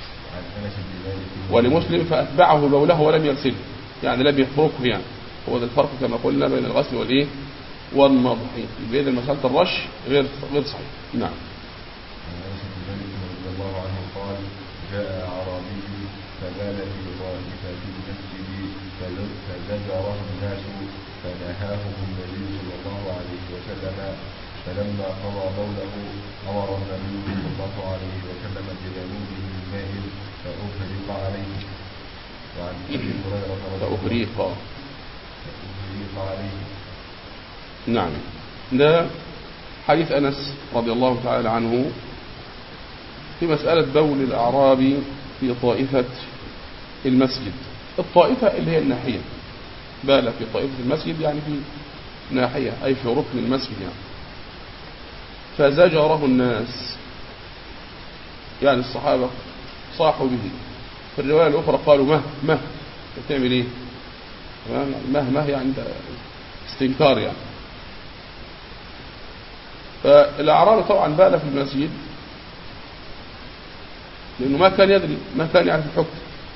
ولمسلم فأتبعه بوله ولم يغسله يعني لم يفرقه يعني. هو ده الفرق كما قلنا بين الغسل والإيه؟ والنضح. بين المسألة الرش غير غير صحيح. نعم. رضي الله عنه قال جاء أعرابي فبال في طائفة المسجد فزجره الناس فنهاهم النبي صلى الله عليه وسلم فلما قضى بوله أمر النبي صلى الله عليه وسلم بجنوبه من ماء فأفرق عليه. وعن أبي هريرة فأفريق فعليه. نعم. ده حديث أنس رضي الله تعالى عنه في مسألة بول الأعرابي في طائفة المسجد. الطائفة اللي هي الناحية، بال في طائفة المسجد يعني في ناحية أي في ركن المسجد يعني. فزجره الناس، يعني الصحابة صاحوا به. في الرواية الأخرى قالوا مه مه بتعمل إيه؟ مه مه يعني ده استنكار يعني. فالأعرابي طبعا بال في المسجد لأنه ما كان يدري، ما كان يعرف الحكم.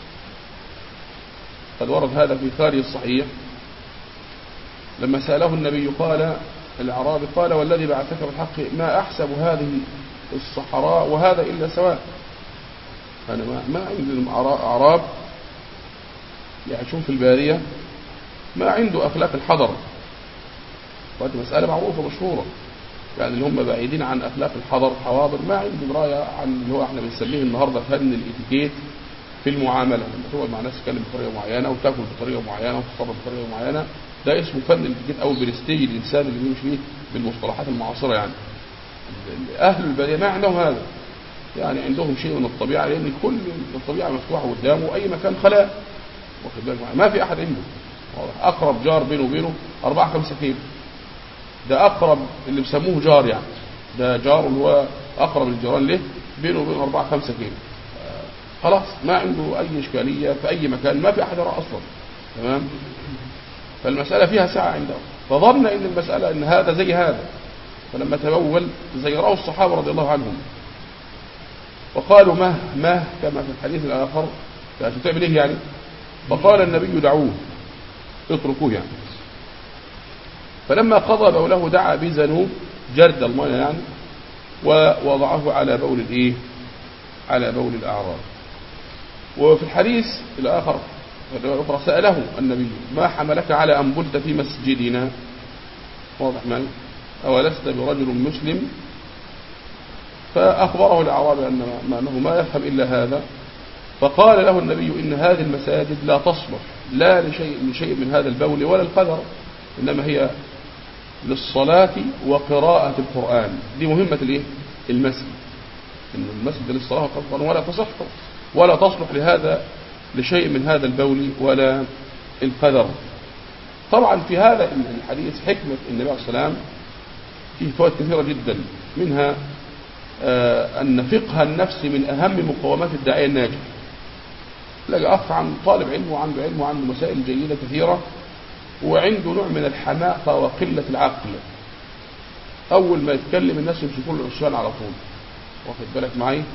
قد ورد هذا في خارج الصحيح لما سأله النبي قال الأعرابي قال والذي بعثك بالحق ما أحسب هذه الصحراء وهذا إلا سواء. أنا ما, ما عند الأعراب يعيشون في البادية ما عنده أخلاق الحضر، وهذه مسألة معروفة مشهورة، يعني اللي هم بعيدين عن أخلاق الحضر الحواضر ما عندهم راية عن اللي هو احنا بنسميه النهارده فن الاتيكيت في المعاملة. لما تقعد مع ناس تتكلم بطريقة معينة وتاكل بطريقة معينة وتتصرف بطريقة معينة، ده اسمه فن الاتيكيت أو برستيج الإنسان اللي بيمشي فيه بالمصطلحات المعاصرة. يعني أهل البادية ما عندهم هذا، يعني عندهم شيء من الطبيعة، لأن كل الطبيعة مفتوحة قدامه أي مكان خلاء، واخد بالك، ما في أحد عنده. أقرب جار بينه وبينه أربعة خمسة كيلو، ده أقرب اللي بسموه جار، يعني ده جار اللي هو أقرب الجيران له بينه وبينه أربعة خمسة كيلو. خلاص ما عنده أي إشكالية في أي مكان، ما في أحد يرى أصلا. تمام. فالمسألة فيها ساعة عنده، فظن إن المسألة إن هذا زي هذا. فلما تبول زيره الصحابة رضي الله عنهم وقالوا مه مه كما في الحديث الآخر، تعمل إيه يعني؟ فقال النبي دعوه اتركوه يعني. فلما قضى بوله دعا بزنوب جرد الماء يعني ووضعه على بول الايه على بول الأعراب. وفي الحديث الآخر الأخرى سأله النبي ما حملك على أن بلت في مسجدنا، واضح معي، أولست برجل مسلم؟ فأخبره الأعرابي أنه ما يفهم إلا هذا. فقال له النبي إن هذه المساجد لا تصلح لا لشيء من شيء من هذا البول ولا القدر، إنما هي للصلاة وقراءة القرآن. دي مهمة الايه المسجد، إن المسجد للصلاة والقرآن ولا تصح ولا تصلح لهذا لشيء من هذا البول ولا القدر. طبعا في هذا الحديث حكمة النبي عليه الصلاة والسلام فيه فوائد كثيرة جدا، منها آه أن فقه النفس من أهم مقومات الداعية الناجح. لقى أخ عن طالب علم وعنده علم وعنده مسائل جيدة كثيرة وعنده نوع من الحماقة وقلة العقل، أول ما يتكلم الناس يمسكون العصيان على طول، واخد بالك معي.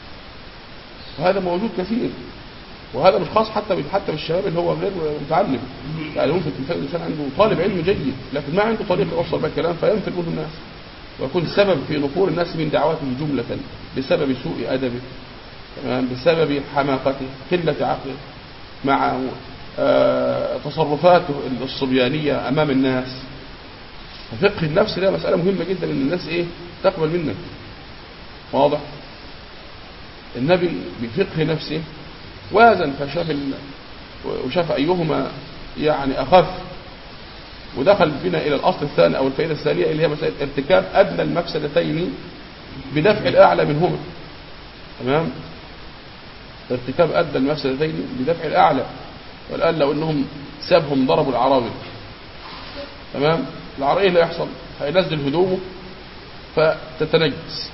وهذا موجود كثير، وهذا مش خاص حتى حتى بالشباب اللي هو غير متعلم، يعني ممكن تلاقي الإنسان عنده طالب علم جيد لكن ما عنده طريقة يوصل بها الكلام فينفر منه الناس ويكون سبب في نفور الناس من دعواته جملة بسبب سوء أدبه، بسبب حماقته قلة عقله مع آه تصرفاته الصبيانية أمام الناس. ففقه النفس ده مسألة مهمة جدا إن الناس إيه تقبل منك. واضح. النبي بفقه نفسه وازن فشاف وشاف أيهما يعني أخف، ودخل بنا إلى الأصل الثاني أو الفائدة الثانية اللي هي مسألة ارتكاب أدنى المفسدتين بدفع الأعلى منهما. تمام. ارتكاب أدنى المفسدتين بدفع الأعلى. والآن لو أنهم سابهم ضربوا العرابي، تمام، العرابي اللي يحصل هينزل هدومه فتتنجس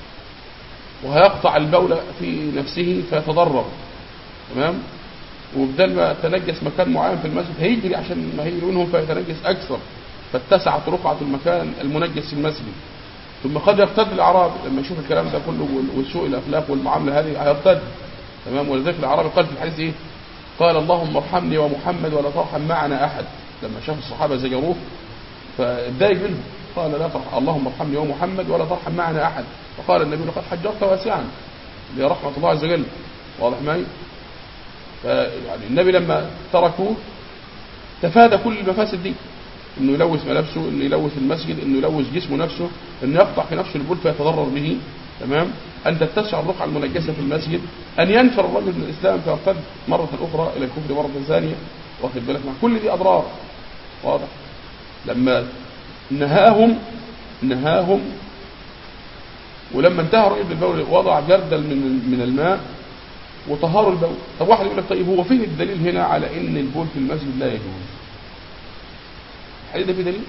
وهيقطع البولة في نفسه فيتضرر، تمام، وبدل ما تنجس مكان معين في المسجد هيجري عشان ما هيجري منهم فيتنجس أكثر فاتسعت رقعة المكان المنجس في المسجد. ثم قد يرتد الأعرابي لما يشوف الكلام ده كله وسوء الأخلاق والمعاملة هذه هيرتد، تمام. ولذلك الأعرابي قال في الحديث إيه؟ قال اللهم ارحمني ومحمد ولا ترحم معنا أحد. لما شاف الصحابة زجروه فاتضايق منهم، قال لا ترحم اللهم ارحمني ومحمد ولا ترحم معنا أحد. فقال النبي لقد حجرت واسعا لرحمة الله عز وجل. واضح معي. يعني النبي لما تركوه تفادى كل المفاسد دي، انه يلوث ملابسه، انه يلوث المسجد، انه يلوث جسمه نفسه، انه يقطع في نفسه البول فيتضرر به، تمام، ان تتسع الرقعة المنجسة في المسجد، ان ينفر الرجل من الاسلام فيرتد مرة اخرى الى الكفر مرة ثانية، واخد بالك مع كل دي اضرار. واضح. لما نهاهم نهاهم ولما انتهى رؤية البول وضع جردل من من الماء وطهاروا البول. طب واحد يقول لك طيب هو فين الدليل هنا على ان البول في المسجد لا يجوز؟ الحديث ده فيه دليل؟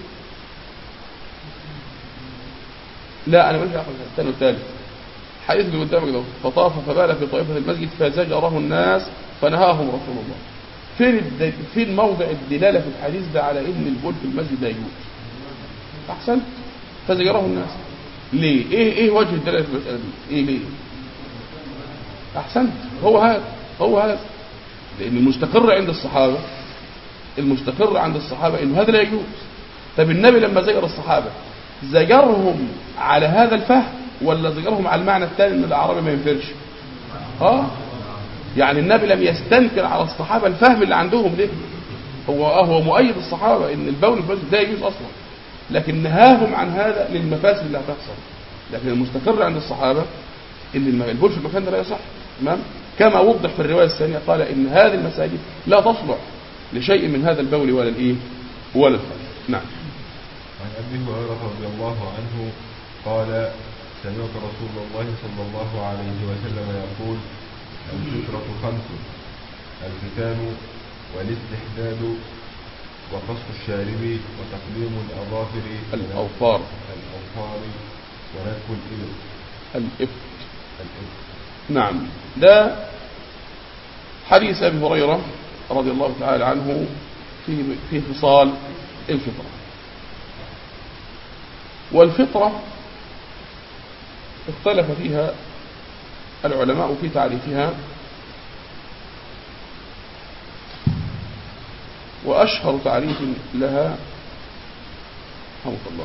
لا انا ماليش علاقه بالثاني والثالث. الحديث اللي قدامك ده فطاف فبال في طائفه المسجد فزجره الناس فنهاهم رسول الله. فين الدل... فين موضع الدلاله في الحديث ده على ان البول في المسجد لا يجوز؟ احسنت. فزجره الناس ليه؟ ايه ايه وجه الدلاله في المساله دي؟ ايه ليه؟ احسنت. هو هذا هو هذا لان المستقر عند الصحابه المستقر عند الصحابه انه هذا لا يجوز. طب النبي لما زجر الصحابه زجرهم على هذا الفهم ولا زجرهم على المعنى الثاني ان الاعرابي ما ينفرش؟ اه يعني النبي لم يستنكر على الصحابه الفهم اللي عندهم ليه. هو هو مؤيد الصحابه ان البول المسجد ده يجوز اصلا، لكن نهاهم عن هذا للمفاسد اللي هتحصل. لكن المستقر عند الصحابه ان البول في المكان ده لا يصح. تمام. كما وضح في الروايه الثانيه قال ان هذه المساجد لا تصلح لشيء من هذا البول ولا الايه ولا الخير. نعم. عن ابي هريره رضي الله عنه قال سمعت رسول الله صلى الله عليه وسلم يقول الفطرة خمس: الختان والاستحداد وقص الشارب وتقليم الأظافر الأوفار الأوفار ونتف الإبط الإبط الإبط. نعم. ده حديث أبي هريرة رضي الله تعالى عنه في في خصال الفطرة. والفطرة اختلف فيها العلماء في تعريفها، وأشهر تعريف لها رحمه الله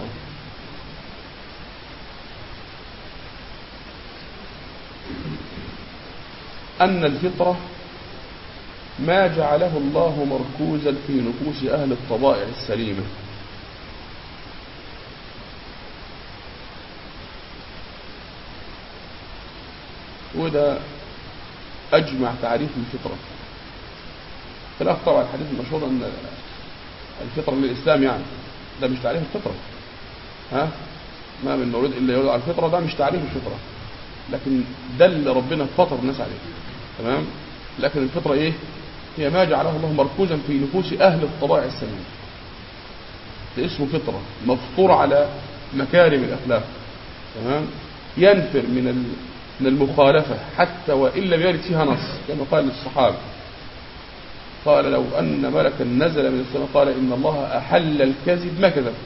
أن الفطرة ما جعله الله مركوزا في نفوس أهل الطبائع السليمة. وده أجمع تعريف الفطرة. خلاف طبعا الحديث المشهور أن الفطرة للإسلام، يعني ده مش تعريف الفطرة. ها ما من مولود إلا يولد على الفطرة، ده مش تعريف الفطرة، لكن ده اللي ربنا فطر الناس عليه. تمام. لكن الفطرة إيه؟ هي ما جعله الله مركوزا في نفوس أهل الطبائع السليمة. ده اسمه فطرة، مفطور على مكارم الأخلاق. تمام. ينفر من من المخالفة حتى وإن لم يرد فيها نص، كما قال للصحابة قال لو أن ملكا نزل من السماء قال إن الله أحل الكذب ما كذب.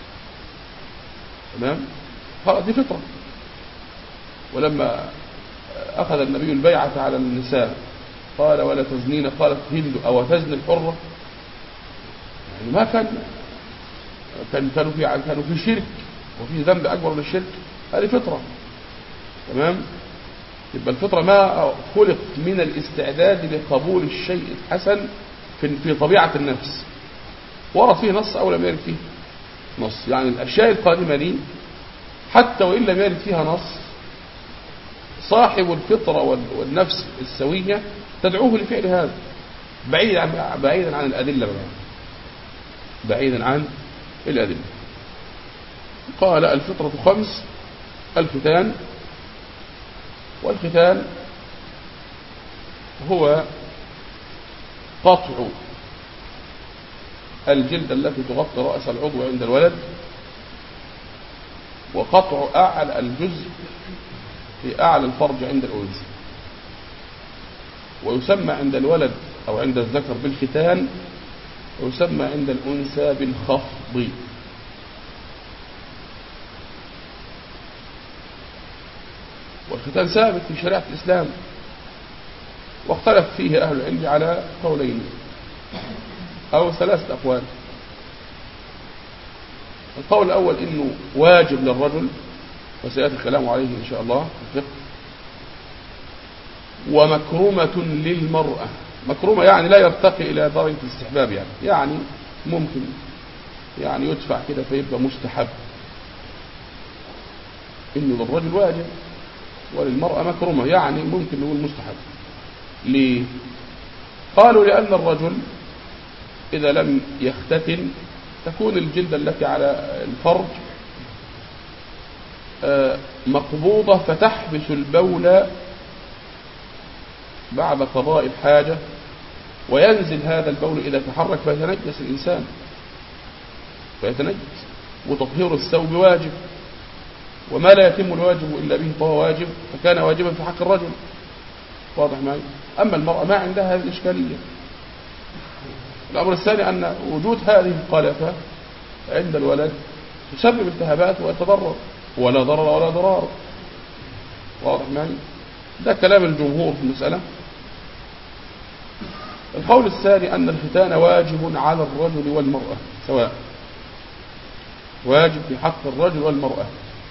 تمام. دي فطرة. ولما أخذ النبي البيعة على النساء قال ولا تزنين، قالت هند أو تزني الحرة، يعني ما كان كان كانوا في كانوا في شرك وفي ذنب أكبر من الشرك. هذه فطرة. تمام. يبقى الفطرة ما خلق من الاستعداد لقبول الشيء الحسن في في طبيعة النفس، ورد فيه نص أو لم يرد فيه نص. يعني الأشياء القادمة دي حتى وإن لم يرد فيها نص، صاحب الفطرة والنفس السوية تدعوه لفعل هذا بعيدا عن بعيدا عن الأدلة بقى. بعيدا عن الأدلة. قال الفطرة خمس: الختان. والختان هو قطع الجلد التي تغطي رأس العضو عند الولد، وقطع أعلى الجزء في أعلى الفرج عند الأنثى. ويسمى عند الولد أو عند الذكر بالختان، ويسمى عند الأنثى بالخفض. والختان ثابت في شريعة الإسلام، واختلف فيه أهل العلم على قولين أو ثلاثة أقوال. القول الأول إنه واجب للرجل، وسيأتي الكلام عليه إن شاء الله في الفقه. ومكرمة للمرأة. مكرمة يعني لا يرتقي إلى درجة الاستحباب، يعني يعني ممكن يعني يدفع كده فيبقى مستحب. إنه للرجل واجب وللمرأة مكرمة، يعني ممكن نقول مستحب. ليه؟ قالوا لأن الرجل إذا لم يختتن تكون الجلدة التي على الفرج مقبوضة فتحبس البول بعد قضاء الحاجة، وينزل هذا البول إذا تحرك فيتنجس الإنسان فيتنجس. وتطهير الثوب واجب، وما لا يتم الواجب إلا به فهو واجب، فكان واجبا في حق الرجل. واضح معي؟ أما المرأة ما عندها هذه الإشكالية. الأمر الثاني أن وجود هذه القلفة عند الولد تسبب التهابات ويتضرر، ولا ضرر ولا ضرار. واضح معي؟ ده كلام الجمهور في المسألة. القول الثاني أن الختان واجب على الرجل والمرأة سواء، واجب في حق الرجل والمرأة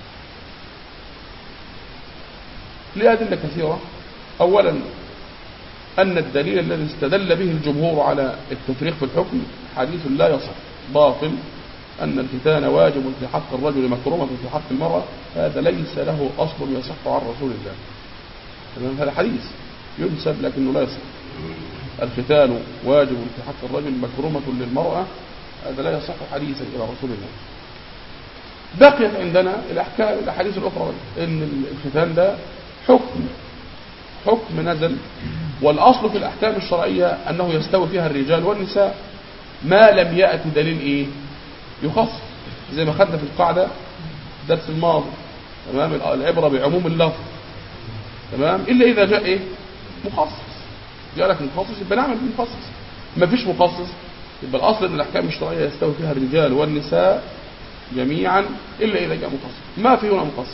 لأدلة كثيرة. أولا أن الدليل الذي استدل به الجمهور على التفريق في الحكم حديث لا يصح باطل، أن الختان واجب في حق الرجل مكرومة في حق المرأة، هذا ليس له أصل يصح عن رسول الله. تمام؟ هذا حديث ينسب لكنه لا يصح. الختان واجب في حق الرجل مكرومة للمرأة، هذا لا يصح حديثا إلى رسول الله. بقيت عندنا الأحكام الأحاديث الأخرى إن الختان ده حكم حكم نزل، والأصل في الأحكام الشرعية أنه يستوي فيها الرجال والنساء ما لم يأتي دليل إيه يخصص، زي ما خدنا في القاعدة درس الماضي. تمام؟ العبرة بعموم اللفظ. تمام؟ إلا إذا جاء إيه مخصص، جاء لك مخصص يبقى نعمل بالمخصص. ما فيش مخصص يبقى الأصل أن الأحكام الشرعية يستوي فيها الرجال والنساء جميعا إلا إذا جاء مخصص. ما في هنا مخصص،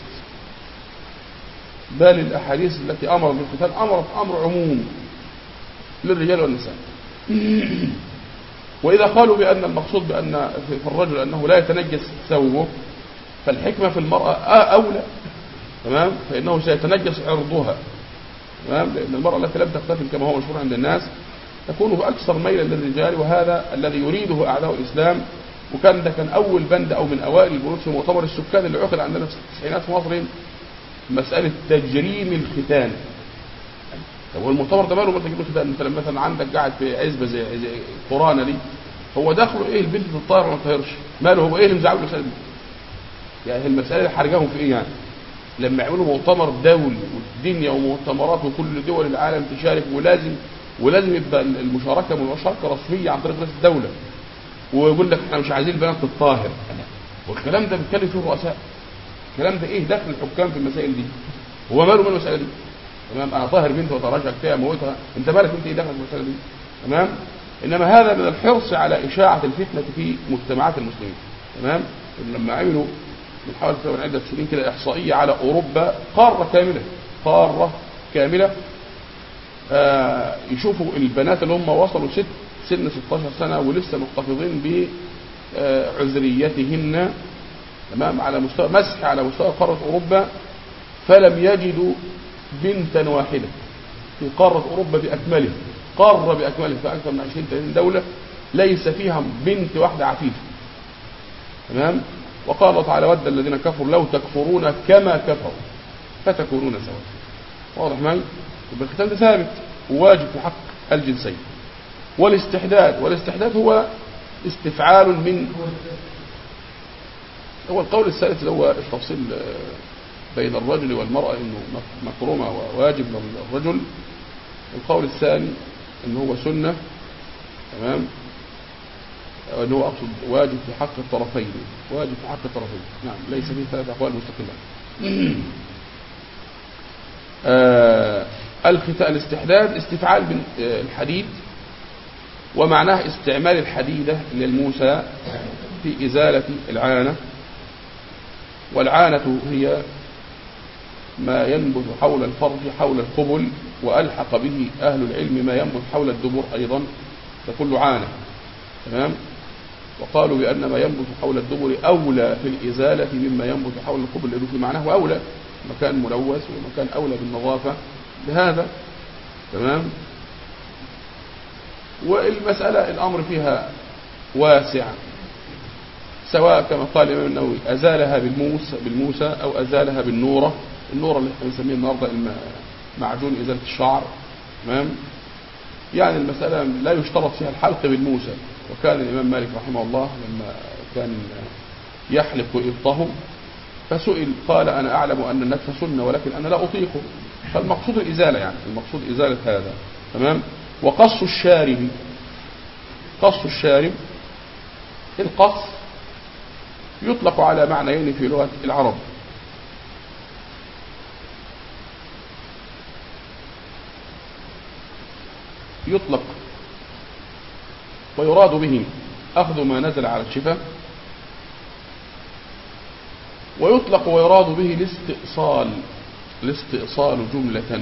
بل الأحاديث التي أمرت بالختان أمرت أمر عموم للرجال والنساء. وإذا قالوا بأن المقصود بأن في الرجل أنه لا يتنجس ثوبه، فالحكمة في المرأة أولى. تمام؟ فإنه سيتنجس عرضها. تمام؟ لأن المرأة التي لم تختتن كما هو مشهور عند الناس تكون أكثر ميلا للرجال، وهذا الذي يريده أعداء الإسلام. وكان ده كان أول بند أو من أوائل البنود في مؤتمر السكان اللي عقد عندنا في التسعينات في مصر، مسألة تجريم الختان. طب هو المؤتمر ده ماله ما تجيب الختان؟ انت لما مثلا عندك قاعد في عزبة زي زي قرانة دي، هو دخله ايه البنت تطهر ولا ما تطهرش؟ ماله هو ايه اللي مزعله المسألة دي؟ يعني المسألة اللي حرجهم في ايه يعني؟ لما يعملوا مؤتمر دولي والدنيا ومؤتمرات وكل دول العالم تشارك، ولازم ولازم يبقى المشاركة مشاركة رسمية عن طريق رئيس الدولة، ويقول لك احنا مش عايزين البنات تتطهر، والكلام ده بيتكلم فيه الرؤساء. الكلام ده ايه دخل الحكام في المسائل دي؟ هو ماله من المسألة دي؟ تمام؟ انا طاهر بنت وتراجع كتاب موتها، انت مالك انت ايه دخل في المسألة دي؟ تمام؟ انما هذا من الحرص على اشاعة الفتنة في مجتمعات المسلمين. تمام؟ لما عملوا من حوالي من عدة سنين كده احصائية على اوروبا، قارة كاملة قارة كاملة آه يشوفوا البنات اللي هم وصلوا ست سن ستاشر سنة ولسه محتفظين بعذريتهن، تمام، على مستوى مسح على مستوى قارة أوروبا، فلم يجدوا بنتا واحدة في قارة أوروبا بأكملها، قارة بأكملها في أكثر من عشرين ثلاثين دولة ليس فيها بنت واحدة عفيفة. تمام؟ وقال الله تعالى: ود الذين كفروا لو تكفرون كما كفروا فتكونون سواء. واضح معي؟ يبقى الختان ده ثابت وواجب في حق الجنسين. والاستحداد والاستحداد هو استفعال من، هو القول الثالث اللي هو التفصيل بين الرجل والمرأة انه مكرومة وواجب للرجل. القول الثاني انه هو سنة، تمام، انه هو اقصد واجب في حق الطرفين، واجب في حق الطرفين، نعم، ليس فيه ثلاث اقوال مستقلة. آه الختان الاستحداد استفعال من الحديد، ومعناه استعمال الحديدة للموسى في إزالة العانة. والعانة هي ما ينبت حول الفرج حول القبل، وألحق به أهل العلم ما ينبت حول الدبر أيضا، فكل عانة. تمام؟ وقالوا بأن ما ينبت حول الدبر أولى في الإزالة مما ينبت حول القبل، لأنه في معناه أولى، مكان ملوث ومكان أولى بالنظافة بهذا. تمام؟ والمسألة الأمر فيها واسع، سواء كما قال الإمام النووي أزالها بالموسى بالموسى أو أزالها بالنورة، النورة اللي احنا بنسميها النهارده معجون إزالة الشعر. تمام؟ يعني المسألة لا يشترط فيها الحلق بالموسى، وكان الإمام مالك رحمه الله لما كان يحلق إبطه فسئل قال أنا أعلم أن النتف سنة ولكن أنا لا أطيقه، فالمقصود الإزالة، يعني المقصود إزالة هذا. تمام. وقص الشارب، قص الشارب، القص يطلق على معنيين في لغة العرب. يطلق ويراد به أخذ ما نزل على الشفة، ويطلق ويراد به الاستئصال، الاستئصال جملة،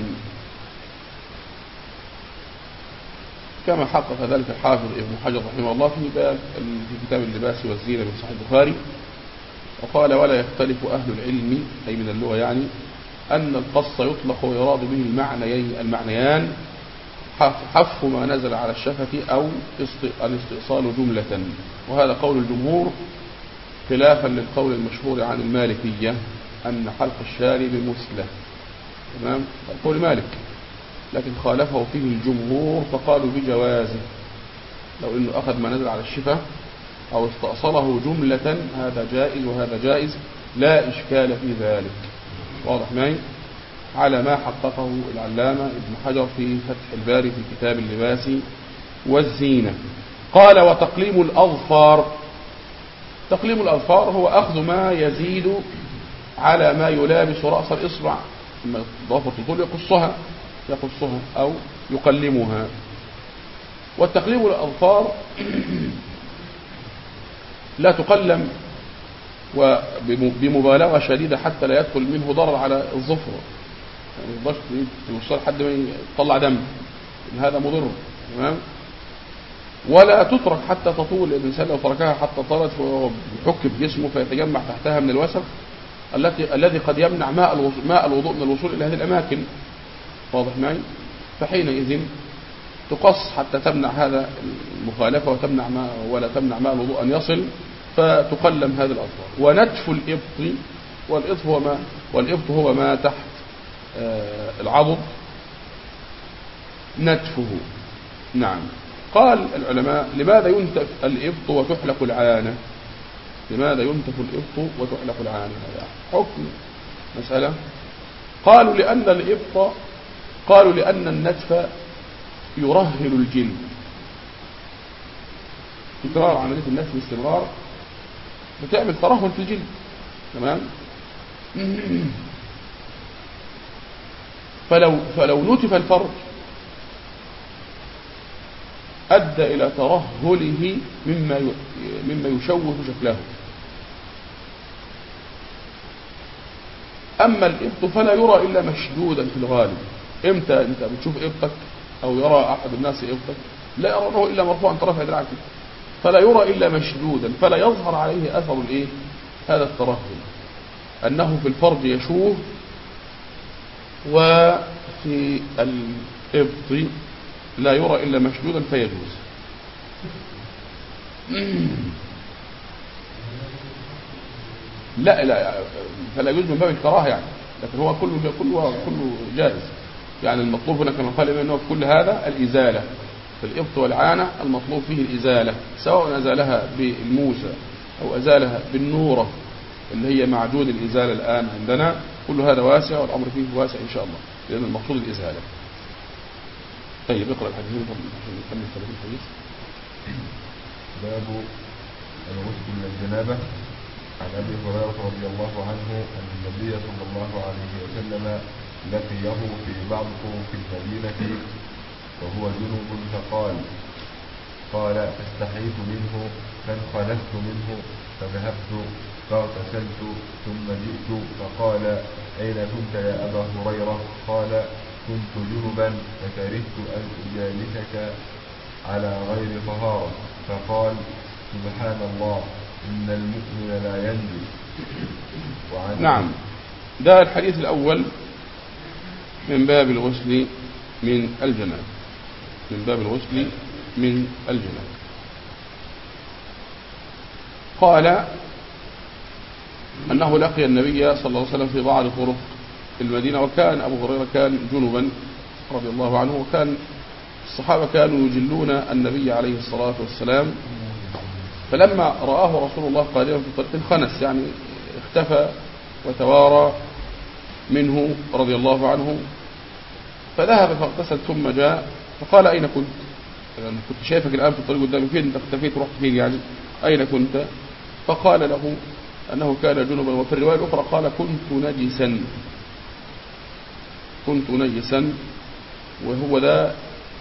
كما حقق ذلك الحافظ ابن حجر رحمه الله في باب في كتاب اللباس والزينة من صحيح البخاري، وقال ولا يختلف أهل العلم أي من اللغة يعني أن القص يطلق ويراد به المعنيين المعنيان حف ما نزل على الشفة أو الاستئصال جملة، وهذا قول الجمهور خلافا للقول المشهور عن المالكية أن حلق الشارب مثله. تمام. قول مالك، لكن خالفه فيه الجمهور فقالوا بجوازه، لو انه اخذ ما نزل على الشفة او استأصله جملة هذا جائز وهذا جائز، لا اشكال في ذلك. واضح معي؟ على ما حققه العلامة ابن حجر في فتح الباري في كتاب اللباس والزينة. قال وتقليم الأظفار، تقليم الأظفار هو أخذ ما يزيد على ما يلابس رأس الإصبع، ضافة الطول يقصها يقصها أو يقلمها. والتقليم الأظفار لا تقلم وبمبالغة شديدة حتى لا يدخل منه ضرر على الظفر، يعني الضغط يوصل حد ما يطلع دم، هذا مضر. تمام. ولا تترك حتى تطول، الإنسان لو تركها حتى طالت ويحك بجسمه فيتجمع تحتها من الوسخ التي الذي قد يمنع ماء ماء الوضوء من الوصول إلى هذه الأماكن. واضح معي؟ فحينئذ تقص حتى تمنع هذا المخالفة وتمنع ما ولا تمنع ماء الوضوء أن يصل، فتقلم هذه الأظفار. ونتف الإبط، والإبط هو ما والإبط هو ما تحت آه العضد، نتفه. نعم. قال العلماء لماذا ينتف الإبط وتحلق العانة؟ لماذا ينتف الإبط وتحلق العانة؟ حكم مسألة. قالوا لأن الإبط قالوا لأن النتف يرهل الجلد، تكرار عملية النتف باستمرار بتعمل ترهل في الجلد. تمام. فلو فلو نتف الفرج أدى إلى ترهله مما مما يشوه شكله. أما الإبط فلا يرى إلا مشدودا في الغالب. إمتى أنت بتشوف إبطك أو يرى أحد الناس إبطك؟ لا يرونه إلا مرفوعا طرف ذراعك، فلا يرى إلا مشدودا، فلا يظهر عليه أثر الإيه؟ هذا الترهل، أنه في الفرج يشوه وفي الإبط لا يرى إلا مشدودا فيجوز. لا لا فلا يجوز من باب الكراهه يعني، لكن هو كله كله كله جائز. يعني المطلوب هنا كما قال الإمام في كل هذا الإزالة، في الإبط والعانة المطلوب فيه الإزالة، سواء أزالها بالموسى أو أزالها بالنورة اللي هي معجون الإزالة الآن عندنا، كل هذا واسع والأمر فيه واسع إن شاء الله، لأن المقصود الإزالة. طيب اقرأ الحديث عشان نكمل ثلاثين حديث. باب الغسل من الجنابة. عن أبي هريرة رضي الله عنه أن النبي صلى الله عليه وسلم لقيه في بعض طرق المدينة وهو جنوب فقال قال فاستحيت منه فانخلفت منه فذهبت فاغتسلت ثم جئت فقال أين كنت يا أبا هريرة؟ قال كنت جنبا فكرهت أن أجالسك على غير طهارة. فقال سبحان الله إن المؤمن لا ينجس. نعم. ده الحديث الأول من باب الغسل من الجنابة، من باب الغسل من الجنابة. قال أنه لقي النبي صلى الله عليه وسلم في بعض طرق المدينة، وكان أبو هريرة كان جنبا رضي الله عنه، وكان الصحابة كانوا يجلون النبي عليه الصلاة والسلام، فلما رآه رسول الله قادما في طريق الخنس يعني اختفى وتوارى منه رضي الله عنه، فذهب فاغتسل ثم جاء فقال أين كنت؟ يعني كنت شايفك الآن في الطريق قدامي، فين انت اختفيت ورحت فين يعني؟ أين كنت؟ فقال له أنه كان جنبا، وفي الرواية الأخرى قال كنت نجسا، كنت نجسا. وهو ده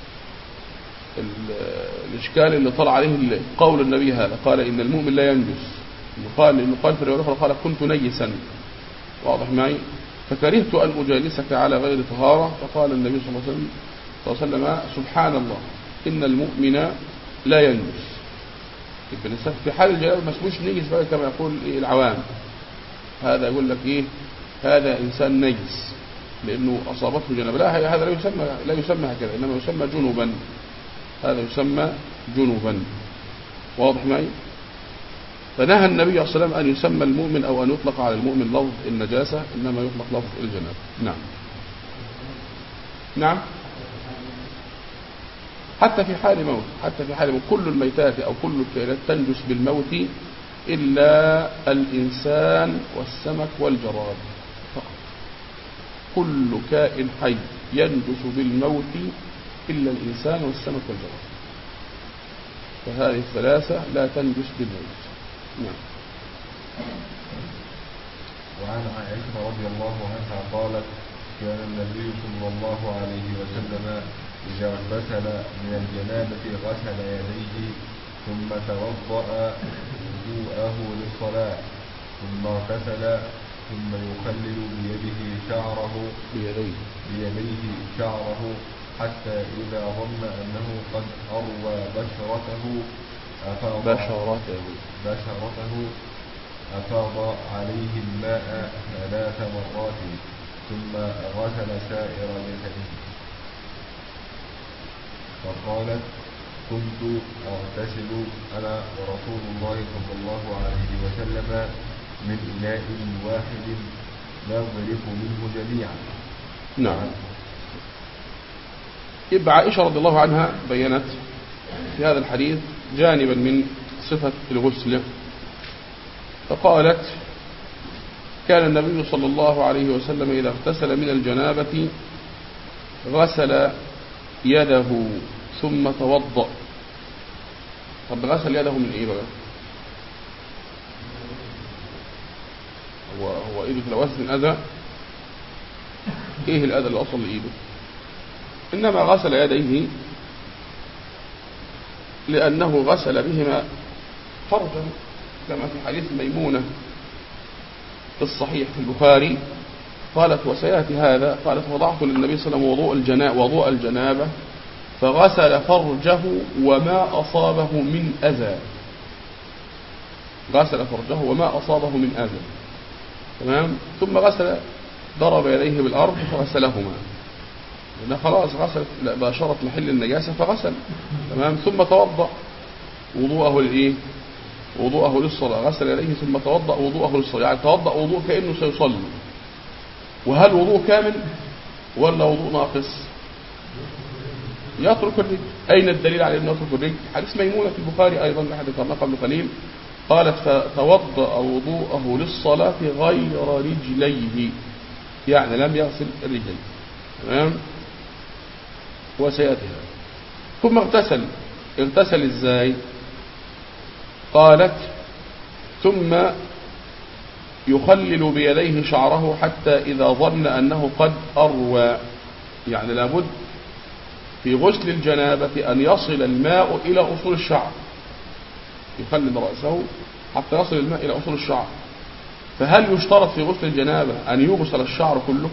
الإشكال اللي طلع عليه قول النبي هذا، قال إن المؤمن لا ينجس، قال إنه قال في الرواية الأخرى قال كنت نجسا، واضح معي؟ فكرهت أن أجالسك على غير طهارة، فقال النبي صلى الله عليه وسلم سبحان الله إن المؤمن لا ينجس. الإنسان في حال الجنابة ما اسموش نجس بقى كما يقول إيه العوام، هذا يقول لك إيه هذا إنسان نجس لأنه أصابته جنابة، لا هذا لا يسمى لا يسمى هكذا، إنما يسمى جنوبا، هذا يسمى جنوبا، واضح معي؟ فنهى النبي صلى الله عليه وسلم أن يسمى المؤمن أو أن يطلق على المؤمن لفظ النجاسة، إنما يطلق لفظ الجنابة. نعم نعم حتى في حال موت، حتى في حال موت كل الميتات أو كل الكائنات تنجس بالموت إلا الإنسان والسمك والجراد فقط. كل كائن حي ينجس بالموت إلا الإنسان والسمك والجراد، فهذه الثلاثة لا تنجس بالموت. نعم. وعن عائشة رضي الله عنها قالت كان النبي صلى الله عليه وسلم إذا اغتسل من الجنابة غسل يديه ثم توضأ وضوءه للصلاة ثم اغتسل ثم يخلل بيده شعره بيديه, بيديه شعره حتى إذا ظن أنه قد أروى بشرته أفاض بشرته بشرته أفاض عليه الماء ثلاث مرات ثم غسل سائر جسده. فقالت كنت أغتسل أنا ورسول الله صلى الله عليه وسلم من إناء واحد نغرف منه جميعا. نعم. يبقى عائشة رضي الله عنها بيّنت في هذا الحديث جانبا من صفة الغسل، فقالت كان النبي صلى الله عليه وسلم إذا اغتسل من الجنابة غسل يده ثم توضأ. طب غسل يده من ايه بقى؟ هو هو ايده تلوثت من اذى؟ ايه الاذى اللي وصل لايده؟ انما غسل يديه لانه غسل بهما فرجا، كما في حديث ميمونة في الصحيح في البخاري قالت وسيأتي هذا، قالت وضعت للنبي صلى الله عليه وسلم وضوء الجنابة وضوء الجنابة فغسل فرجه وما أصابه من أذى، غسل فرجه وما أصابه من أذى، تمام. ثم غسل ضرب يديه بالأرض فغسلهما، لأنه خلاص غسل باشرة محل النجاسة فغسل، تمام. ثم توضأ وضوءه للإيه؟ وضوءه للصلاة، غسل يديه ثم توضأ وضوءه للصلاة، يعني توضأ وضوء كأنه سيصلي. وهل وضوء كامل ولا وضوء ناقص؟ يترك الرجل. أين الدليل على أنه يترك الرجل؟ حديث ميمونة في البخاري أيضا أحد ذكرناه قبل قليل، قالت فتوضأ وضوءه للصلاة غير رجليه، يعني لم يغسل الرجلين، تمام. وسيأتي هذا. ثم اغتسل، اغتسل ازاي؟ قالت ثم يخلل بيديه شعره حتى إذا ظن أنه قد أروى، يعني لابد في غسل الجنابة أن يصل الماء إلى أصول الشعر، يخلل رأسه حتى يصل الماء إلى أصول الشعر. فهل يشترط في غسل الجنابة أن يغسل الشعر كله؟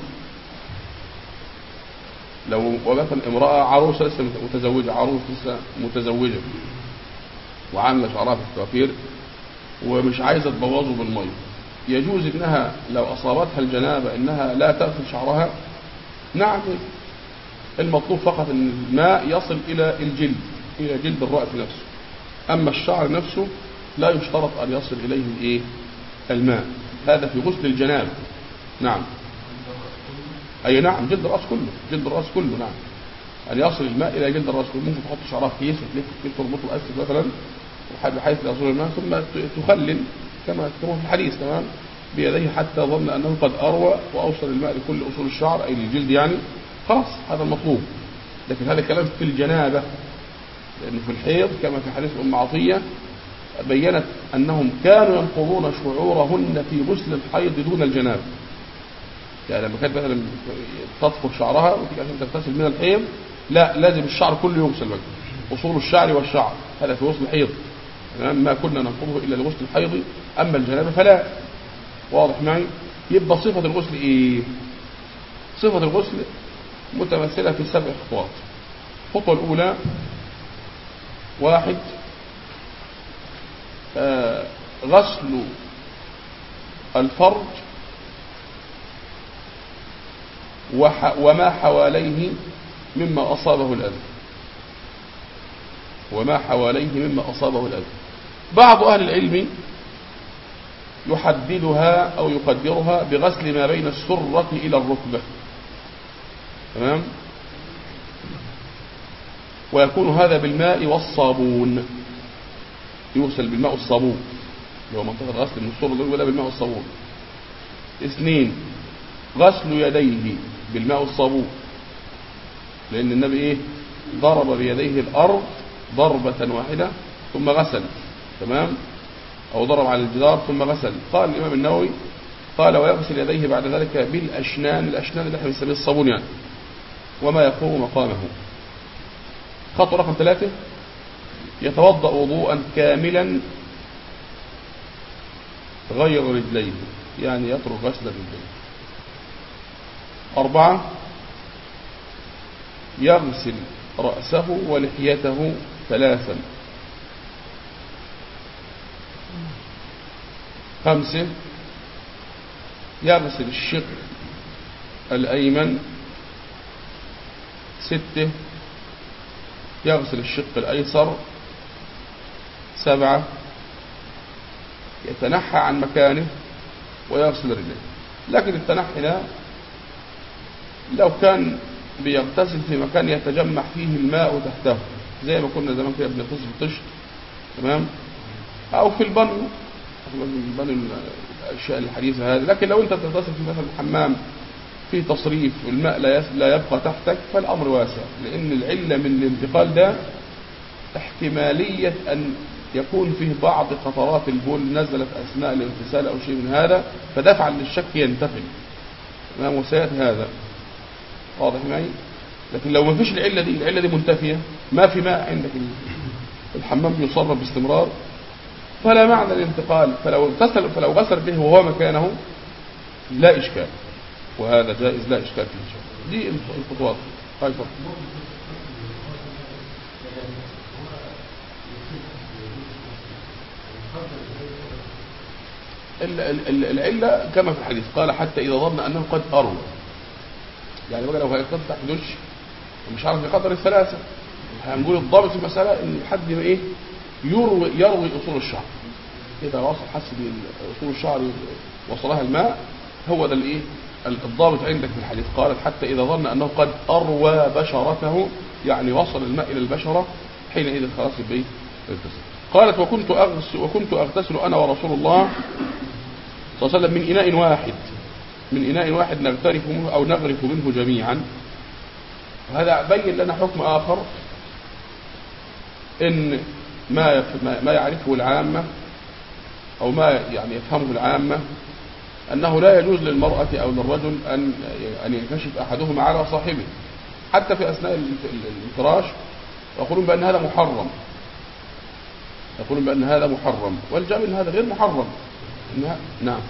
لو مثلا امرأة عروسة لسه متزوجة، عروس لسه متزوجة وعاملة شعرها في الكوافير ومش عايزة تبوظه بالمية، يجوز انها لو اصابتها الجنابة انها لا تغسل شعرها؟ نعم. المطلوب فقط ان الماء يصل الى الجلد، الى جلد الرأس نفسه، اما الشعر نفسه لا يشترط ان يصل اليه الايه؟ الماء. هذا في غسل الجنابة. نعم. اي نعم، جلد الرأس كله، جلد الرأس كله، نعم. أن يصل الماء إلى جلد الرأس. ممكن تحط شعرها في كيس وتلف كيس تربطه بأسفل مثلا بحيث لا يصل الماء، ثم تخلل كما كما في الحديث تمام بيديه حتى ظن أنه قد أروى وأوصل الماء لكل أصول الشعر أي للجلد يعني، خلاص هذا المطلوب. لكن هذا كلام في الجنابة، لأنه في الحيض كما في حديث أم عطية بيّنت أنهم كانوا ينقضون شعورهن في غسل الحيض دون الجنابة. يعني لما كانت مثلا تطفر شعرها وتيجي عشان تغتسل من الحيض، لا لازم الشعر كله يغسل بقى، أصول الشعر والشعر، هذا في غسل الحيض. ما كنا ننقضه إلا لغسل الحيض، أما الجنابة فلا. واضح معي؟ يبقى صفة الغسل إيه؟ صفة الغسل متمثلة في سبع خطوات. الخطوة الأولى واحد آه غسل الفرج وما حواليه مما أصابه الأذى، وما حواليه مما أصابه الأذى. بعض أهل العلم يحددها أو يقدرها بغسل ما بين السرة إلى الركبة، تمام؟ ويكون هذا بالماء والصابون، يغسل بالماء والصابون اللي هو منطقة الغسل من السرة ولا بالماء والصابون. اثنين غسل يديه بالماء والصابون، لأن النبي إيه ضرب بيديه الأرض ضربة واحدة ثم غسل، تمام؟ أو ضرب على الجدار ثم غسل. قال الإمام النووي قال ويغسل يديه بعد ذلك بالأشنان، الأشنان اللي احنا بنسميه الصابون يعني، وما يقوم مقامه. خطوة رقم ثلاثة يتوضأ وضوءا كاملا غير رجليه، يعني يترك غسل الرجلين. أربعة يغسل رأسه ولحيته ثلاثا. خمسة يغسل الشق الأيمن. ستة يغسل الشق الأيسر. سبعة يتنحى عن مكانه ويغسل رجليه. لكن التنحي لا، لو كان بيغتسل في مكان يتجمع فيه الماء تحته زي ما كنا زمان كده بنغتسل في الطشت، تمام؟ أو في البن، البن الأشياء الحديثة هذه. لكن لو أنت بتغتسل في مثلا الحمام في تصريف والماء لا يبقى تحتك فالأمر واسع، لأن العلة من الانتقال ده احتمالية أن يكون فيه بعض قطرات البول نزلت أثناء الاغتسال أو شيء من هذا فدفعا للشك ينتقل، تمام؟ وسيأتي هذا، واضح معي؟ لكن لو ما فيش العلة دي، العلة دي منتفية، ما في ماء عندك، الحمام بيصرف باستمرار، فلا معنى الانتقال. فلو غسل فلو غسل به وهو مكانه لا إشكال، وهذا جائز لا إشكال فيه. دي الخطوات. هاي فرق. العلة كما في الحديث قال حتى إذا ظن أنه قد أروى، يعني بقى لو هيقطع تحت دش ومش عارف يقدر الثلاثة، هنقول الضابط في المسألة إن حد ما إيه يروي يروي أصول الشعر، إذا وصل حس بأصول الشعر وصلها الماء، هو ده الإيه الضابط عندك في الحديث. قالت حتى إذا ظن أنه قد أروى بشرته، يعني وصل الماء إلى البشرة، حينئذ خلاص يبقى اغتسل. قالت وكنت أغسل وكنت أغتسل أنا ورسول الله صلى الله عليه وسلم من إناء واحد، من إناء واحد نغترف منه أو نغرف منه جميعا. وهذا بين لنا حكم آخر، إن ما ما يعرفه العامة أو ما يعني يفهمه العامة أنه لا يجوز للمرأة أو للرجل أن أن ينكشف أحدهما على صاحبه حتى في أثناء الفراش، يقولون بأن هذا محرم، يقولون بأن هذا محرم، والجميع أن هذا غير محرم. إنها نعم،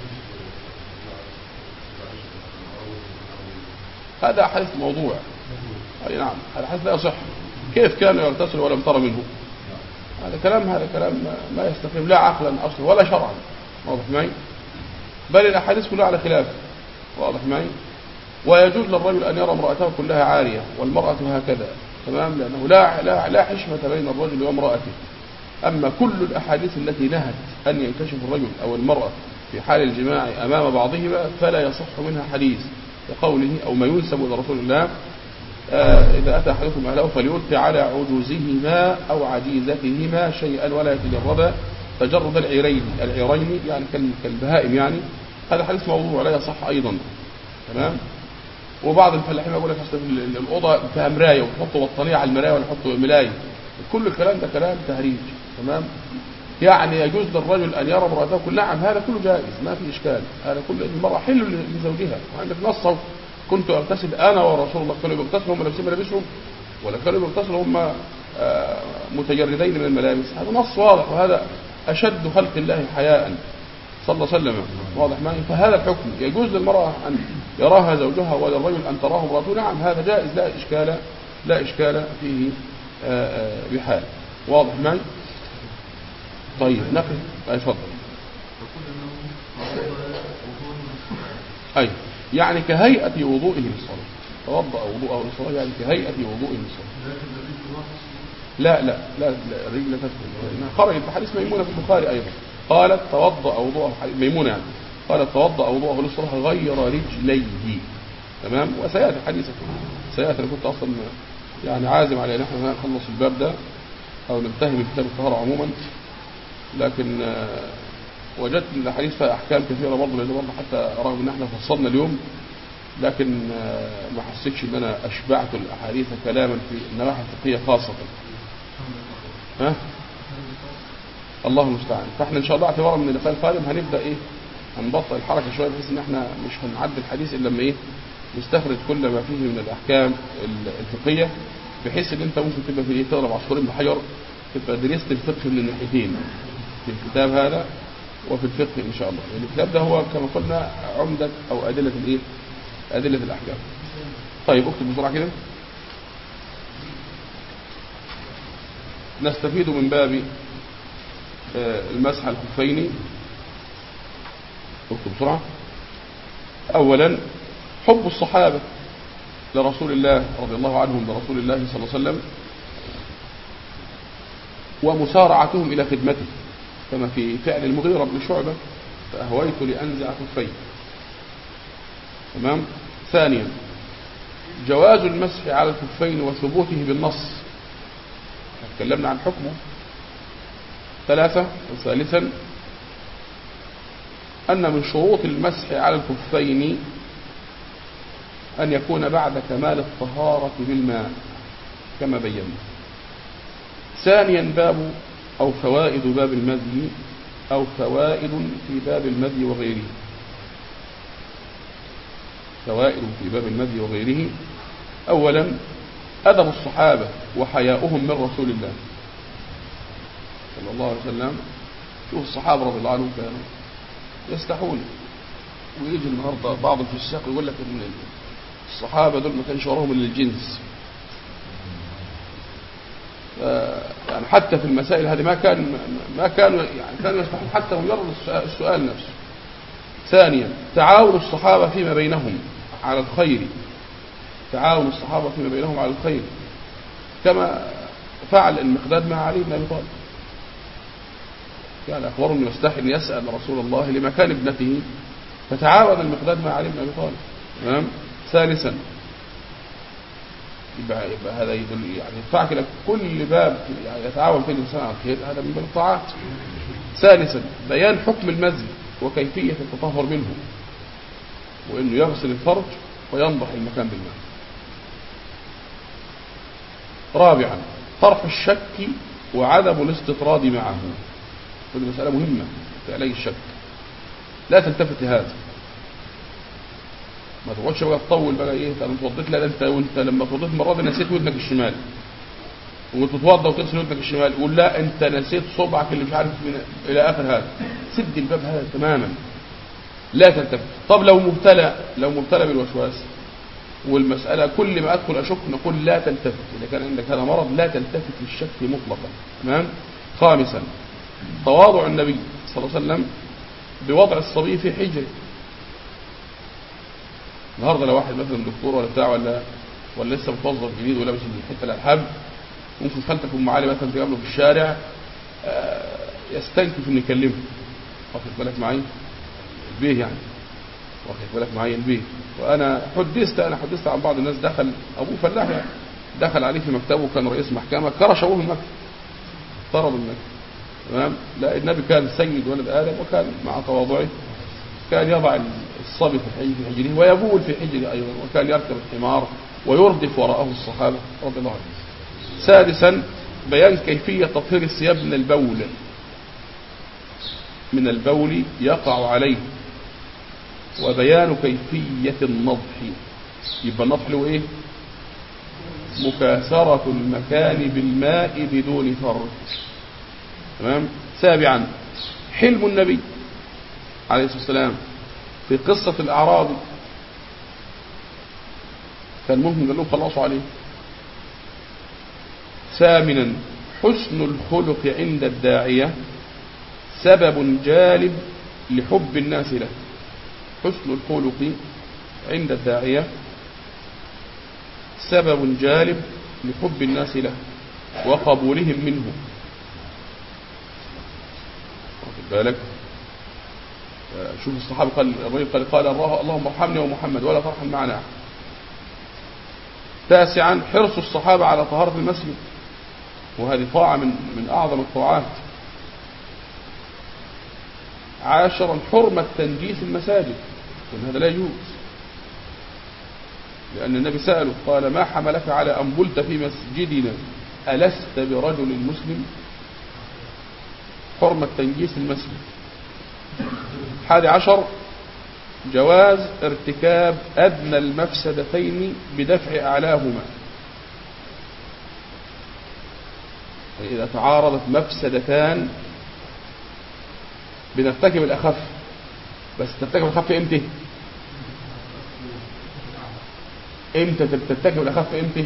هذا حديث موضوع، أي نعم هذا حديث لا يصح. كيف كانوا يغتسلوا ولم تر منه؟ هذا كلام هذا كلام ما يستقيم لا عقلا أصلا ولا شرعا، واضح معي؟ بل الأحاديث كلها على خلاف، واضح معي؟ ويجوز للرجل أن يرى امرأته كلها عارية والمرأة هكذا، تمام؟ لأنه لا لا لا حشمة بين الرجل وامرأته. أما كل الأحاديث التي نهت أن ينكشف الرجل أو المرأة في حال الجماع أمام بعضهما فلا يصح منها حديث، كقوله أو ما ينسب إلى رسول الله آه إذا أتى أحدكم أهله فليلقي على عجوزهما أو عجيزتهما شيئا ولا يتجردا تجرد العيرين العيرين يعني كالبهائم يعني. هذا حديث موضوع لا يصح أيضا. تمام. وبعض الفلاحين يقول لك أصل الأوضة فيها مراية ويحطوا بطانية على المراية ولا يحطوا ملاية. كل الكلام ده كلام تهريج. تمام. يعني يجوز للرجل أن يرى امرأته كل نعم هذا كله جائز ما في إشكال. هذا كل المرأة حل لزوجها. وعندك نص كنت أغتسل أنا ورسول الله كانوا يغتسلوا هم لابسين ملابسهم ولا كانوا يغتسلوا هم متجردين من الملابس. هذا نص واضح وهذا أشد خلق الله حياء صلى الله عليه وسلم. واضح معي. فهذا الحكم يجوز للمرأة أن يراها زوجها وللرجل أن تراه امرأته. نعم هذا جائز لا إشكال لا إشكال فيه بحال. واضح معي. طيب نقل أي فضل. أي يعني كهيئة وضوئه للصلاة. توضأ وضوءه للصلاة يعني كهيئة وضوئه للصلاة. لا لا لا, لا الرجل لا تدخل. خرجت بحديث ميمونة في البخاري أيضا قالت توضأ وضوءه ميمونة يعني قالت توضأ وضوءه للصلاة غير رجليه. تمام. وسيأتي حديثا سيأتي. أنا كنت أصلا يعني عازم على أن احنا نخلص الباب ده أو ننتهي من كتاب الطهارة عموما لكن وجدت ان الحديث فيها احكام كثيره برضه لان برضه حتى رغم ان احنا فصلنا اليوم لكن ما حسيتش ان انا اشبعت الاحاديث كلاما في النواحي الفقهيه خاصه. ها الله المستعان. فاحنا ان شاء الله اعتبارا من اللقاء القادم هنبدا ايه هنبطئ الحركه شويه بحيث ان احنا مش هنعدي الحديث الا لما ايه نستخرج كل ما فيه من الاحكام الفقهيه بحيث ان انت ممكن تبقى في ايه تضرب عصفورين بحجر تبقى درست الفقه من الناحيتين في الكتاب هذا وفي الفقه إن شاء الله. يعني الكتاب ده هو كما قلنا عمدة أو أدلة الإيه؟ أدلة الأحكام. طيب اكتب بسرعة كده. نستفيد من باب المسح على الخفين. اكتب بسرعة. أولا حب الصحابة لرسول الله رضي الله عنهم لرسول الله صلى الله عليه وسلم ومسارعتهم إلى خدمته كما في فعل المغيرة بن شعبة فأهويت لأنزع خفين. تمام. ثانيا جواز المسح على الخفين وثبوته بالنص تكلمنا عن حكمه. ثلاثة وثالثا أن من شروط المسح على الخفين أن يكون بعد كمال الطهارة بالماء كما بينا. ثانيا باب أو فوائد باب المذي أو فوائد في باب المذي وغيره. فوائد في باب المذي وغيره. أولا أدب الصحابة وحياؤهم من رسول الله صلى الله عليه وسلم. شوف الصحابة رضي الله عنهم كانوا يستحون ويجي النهارده بعض في الساق يقول لك ان الصحابة دول ما كانش وراهم الا الجنس. يعني حتى في المسائل هذه ما كان ما كانوا يعني كانوا يستحون حتى مجرد السؤال نفسه. ثانيا تعاون الصحابة فيما بينهم على الخير. تعاون الصحابة فيما بينهم على الخير كما فعل المقداد مع علي بن ابي طالب. يعني أخبره أنه يستحي أن يسأل رسول الله لمكان ابنته فتعاون المقداد مع علي بن ابي طالب. تمام. ثالثا يبقى, يبقى هذا يدل يعني يدفعك لك كل باب يعني يتعاون فيه الإنسان على الخير هذا من باب الطاعات. ثالثا بيان حكم المزي وكيفية التطهر منه وأنه يغسل الفرج وينضح المكان بالماء. رابعا طرح الشك وعدم الاستطراد معه. هذه مسألة مهمة في علاج الشك. لا تلتفت لهذا. ما تقعدش بقى تطول بقى ايه انت اتوضيت لا ده انت وانت لما اتوضيت المره دي نسيت ودنك الشمال وتتوضى وتغسل ودنك الشمال قول لا انت نسيت صبعك اللي مش عارف من الى اخر هذا. سد الباب هذا تماما. لا تلتفت. طب لو مبتلى لو مبتلى بالوسواس والمسألة كل ما ادخل اشك نقول لا تلتفت. اذا كان عندك هذا مرض لا تلتفت للشك مطلقا. تمام. خامسا تواضع النبي صلى الله عليه وسلم بوضع الصبي في حجره. النهارده لو واحد مثلا دكتور ولا بتاع ولا ولا لسه متوظف جديد ولابس حته الالحاب ممكن خالتك ام علي مثلا تقابله في الشارع يستنكف انه يكلمه. واخد بالك معايا؟ بيه يعني واخد بالك معايا البيت. وانا حدثت انا حدثت عن بعض الناس دخل ابوه فلاح يعني دخل عليه في مكتبه كان رئيس محكمه كرش ابوه المكتب طرد المكتب. تمام. لا النبي كان سيد ولد ادم وكان مع تواضعه كان يضع الصبي في حجره ويبول في حجره ايضا وكان يركب الحمار ويردف وراءه الصحابه رضي الله عنهم. سادسا بيان كيفيه تطهير الثياب من البول من البول يقع عليه وبيان كيفية النضح. يبقى النضح له ايه؟ مكاثرة المكان بالماء بدون فرج. تمام. سابعا حلم النبي عليه الصلاة والسلام في قصة الأعرابي كان ممكن قال لهم خلصوا عليه. ثامنا حسن الخلق عند الداعية سبب جالب لحب الناس له. حسن الخلق عند الداعية سبب جالب لحب الناس له وقبولهم منه. واخد بالك؟ شوف الصحابة قال الرجل قال قال اللهم ارحمني ومحمد ولا ترحم معنا أحد. تاسعا حرص الصحابة على طهارة المسجد وهذه طاعة من من أعظم الطاعات. عاشرا حرمة تنجيس المساجد وأن هذا لا يجوز لأن النبي سأله قال ما حملك على أن بلت في مسجدنا ألست برجل مسلم. حرمة تنجيس المسجد. حادي عشر جواز ارتكاب أدنى المفسدتين بدفع أعلاهما. إذا تعارضت مفسدتان بنرتكب الأخف بس ترتكب الأخف إمتى؟ إمتى ترتكب الأخف إمتى؟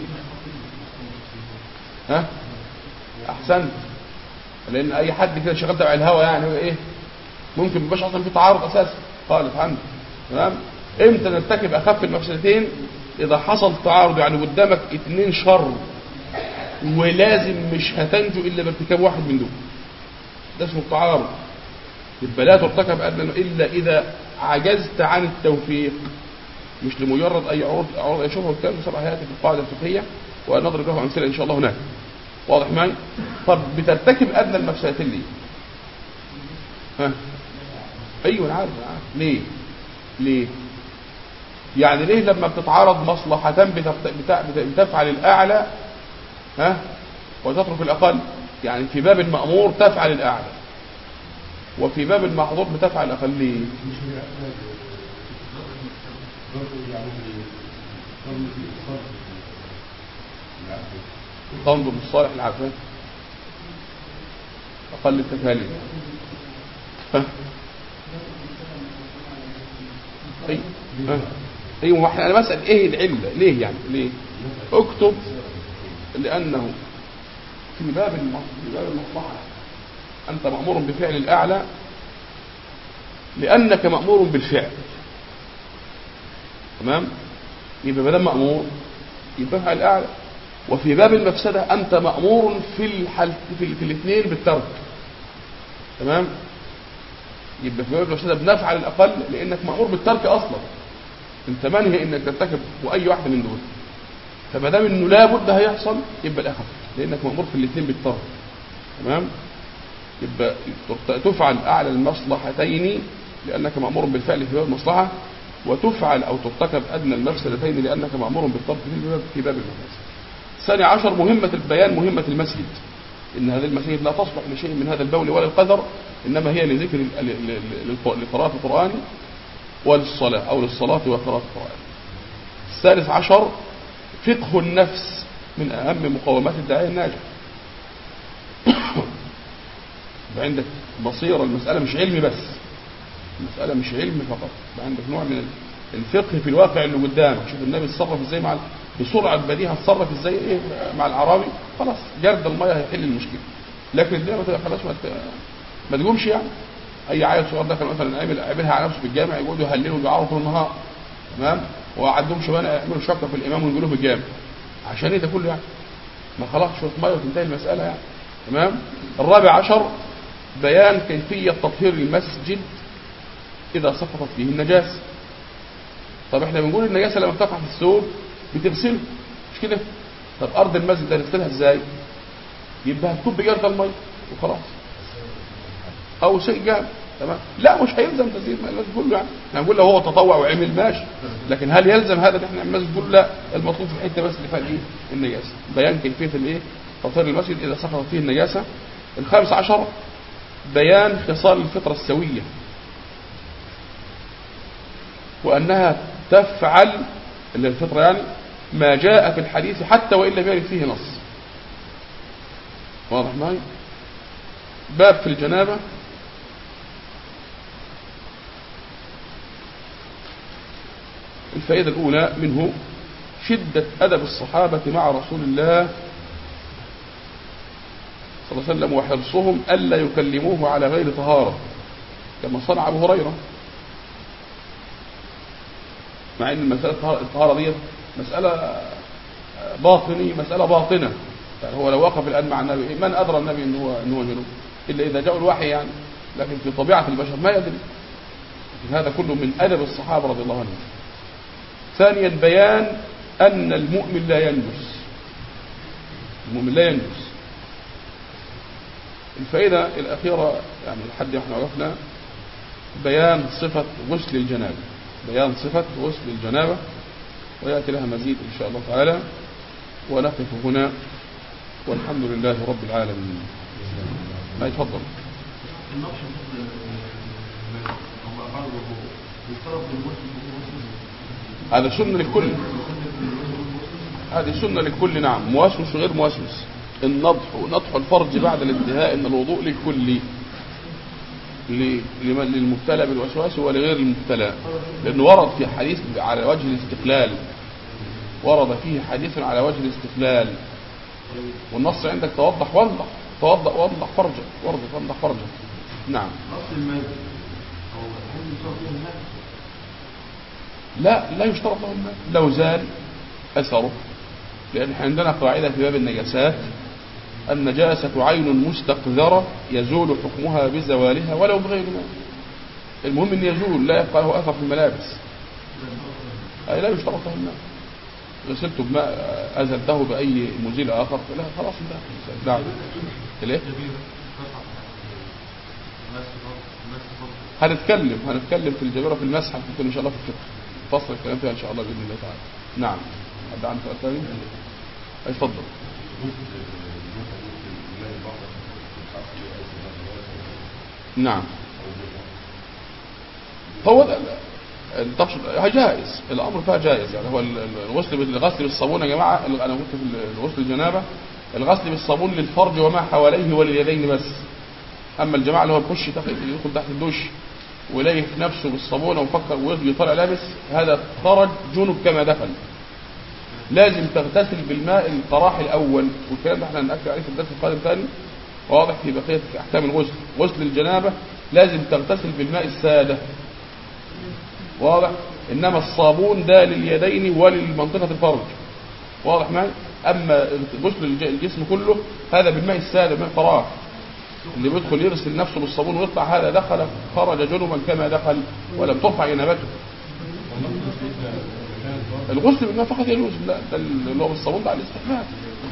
ها؟ أحسنت. لأن أي حد كده شغال تبع الهوى يعني هو إيه؟ ممكن مبقاش أصلا في تعارض أساسا خالص عنده. تمام؟ إمتى نرتكب أخف المفسدتين؟ إذا حصل تعارض يعني قدامك اتنين شر ولازم مش هتنجو إلا بارتكاب واحد من دول. ده اسمه التعارض. يبقى لا ترتكب أدنى إلا إذا عجزت عن التوفيق مش لمجرد أي عروض عروض أي شبهة والكلام سبع آيات في القاعدة الفقهية ونضرب له أمثلة إن شاء الله هناك. واضح معي؟ طب بترتكب أدنى المفسدتين ليه؟ ها؟ أيوه أنا عارف ليه؟ ليه؟ يعني ليه لما بتتعارض مصلحتان بتفعل الأعلى ها وتترك الأقل؟ يعني في باب المأمور تفعل الأعلى وفي باب المحظور بتفعل الأقل. ليه؟ تنظر بالصالح العفان أقل التكاليف. ها أي أيوة أنا بسأل إيه العلة ليه يعني ليه اكتب لأنه في باب في باب المصلحة أنت مأمور بفعل الأعلى لأنك مأمور بالفعل. تمام. يبقى بدل مأمور يبقى فعل الأعلى. وفي باب المفسدة أنت مأمور في الحل في, في الاثنين بالترك. تمام. يبقى في باب المفسدة بنفعل الأقل لأنك مأمور بالترك أصلا أنت منهي إنك ترتكب وأي واحدة من دول. فما دام إنه لابد هيحصل يبقى الأخف لأنك مأمور في الاثنين بالترك. تمام. يبقى تفعل أعلى المصلحتين لأنك مأمور بالفعل في باب المصلحة وتفعل أو ترتكب أدنى المفسدتين لأنك مأمور بالطرد في باب المفاسد. الثاني عشر مهمة البيان مهمة المسجد إن هذه المساجد لا تصلح لشيء من هذا البول ولا القدر إنما هي لذكر لقراءة القرآن وللصلاة أو للصلاة وقراءة القرآن. الثالث عشر فقه النفس من أهم مقومات الداعية الناجح. عندك بصيرة المسألة مش علمي بس المسألة مش علم فقط عندك نوع من الفقه في الواقع اللي قدامك. شوف النبي اتصرف ازاي مع بسرعة بديهة اتصرف ازاي ايه مع الأعرابي خلاص جرد المياه هيحل المشكلة. لكن الدنيا ما خلاص ما ما تقومش يعني اي عيل صغير دخل مثلا عمل عملها على نفسه في الجامع يقعدوا يهللوا ويعرفوا طول النهار. تمام. وعندهم شبان يعملوا شكه في الامام ويقولوا في الجامع عشان ايه ده كله يعني ما خلاص شويه ميه وتنتهي المسألة يعني. تمام. الرابع عشر بيان كيفية تطهير المسجد إذا سقطت فيه النجاسة. طب احنا بنقول النجاسه لما بتقع في الثوب بتغسله مش كده؟ طب ارض المسجد ده نغسلها ازاي؟ يبقى هتكب بجرد الميه وخلاص او شيء جامد. تمام؟ لا مش هيلزم تزيين المسجد كله، يعني احنا بنقول لو هو تطوع وعمل ماشي، لكن هل يلزم هذا ان احنا المسجد كله؟ لا، المطلوب في الحته بس اللي فيها الايه؟ النجاسه. بيان كيفيه الايه؟ تطهير المسجد اذا سقطت فيه النجاسه. الخامس عشر بيان خصال الفطره السويه، وانها تفعل اللي الفطره يعني ما جاء في الحديث حتى وان لم يرد فيه نص. واضح معي؟ باب في الجنابه. الفائدة الأولى منه شدة أدب الصحابة مع رسول الله صلى الله عليه وسلم وحرصهم ألا يكلموه على غير طهارة كما صنع أبو هريرة، مع أن المسألة الطهارة دي مسألة باطنية، مسألة باطنة. يعني هو لو وقف الآن مع النبي من أدرى النبي أنه أنه جنوب إلا إذا جاء الوحي يعني، لكن في طبيعة البشر ما يدري. هذا كله من أدب الصحابة رضي الله عنهم. ثانيا بيان أن المؤمن لا ينجس، المؤمن لا ينجس. الفائدة الأخيرة يعني لحد احنا وقفنا بيان صفة غسل الجنابة، بيان صفة غسل الجنابة، ويأتي لها مزيد إن شاء الله تعالى. ونقف هنا والحمد لله رب العالمين. ما يتفضل. هذا سنة للكل، هذه سنة للكل. نعم، موسوس وغير موسوس. النضح ونطح الفرج بعد الانتهاء من الوضوء للكل، للمبتلى بالوسواس ولغير المبتلى، لأنه ورد في حديث على وجه الاستقلال، ورد فيه حديث على وجه الاستقلال، والنص عندك توضح وانضح، توضأ وانضح فرجك، ورد وانضح فرجك. نعم. لا لا يشترط له الماء لو زال أثره، لأن عندنا قاعدة في باب النجاسات: النجاسة عين مستقذرة يزول حكمها بزوالها ولو بغير ماء. المهم أن يزول، لا يبقى له أثر في الملابس، أي لا يشترط له الماء. غسلته بماء أزلته بأي مزيل آخر لا خلاص انتهى. نعم. ليه؟ هنتكلم هنتكلم في الجبيرة في المسح هنتكلم إن شاء الله في الفقه، فصل الكلام فيها إن شاء الله بإذن الله تعالى. نعم. حد عنده سؤال ثاني؟ اتفضل. نعم. هو تقصد جائز، الأمر فيها جائز. يعني هو الغسل الغسل بالصابون يا جماعة، أنا قلت في الغسل الجنابة الغسل بالصابون للفرج وما حواليه ولليدين بس. أما الجماعة اللي هو يخش يدخل تحت الدش ويليف نفسه بالصابون ويفكر ويطلع لابس، هذا خرج جنب كما دخل. لازم تغتسل بالماء القراح الأول، والكلام ده احنا هنأكد عليه في الدرس القادم ثاني، واضح في بقية أحكام الغسل. غسل الجنابة لازم تغتسل بالماء السادة، واضح. إنما الصابون ده لليدين وللمنطقة الفرج، واضح معي. أما غسل الجسم كله هذا بالماء السادة، بالماء القراح اللي بيدخل يغسل نفسه بالصابون ويطلع، هذا دخل خرج جنبا كما دخل ولم ترفع جنابته. الغسل بالماء فقط يجوز، لا ده اللي هو بالصابون ده على الاستحباب.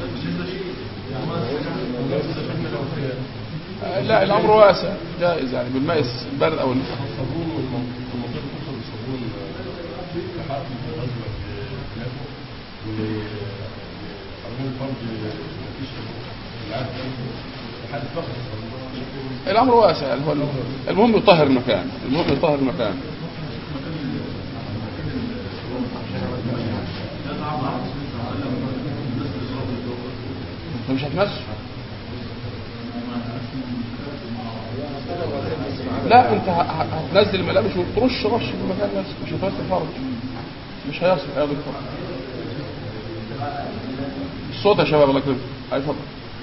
لا الامر واسع جائز، يعني بالماء البارد او الصابون. الامر واسع، المهم يطهر المكان، المهم يطهر المكان. مش هتمس، لا انت هتنزل الملابس وترش رش في المكان بس، مش هتمس الفرج، مش هيصل يا دكتور. الصوت يا شباب الله يكرمك. هاي اتفضل.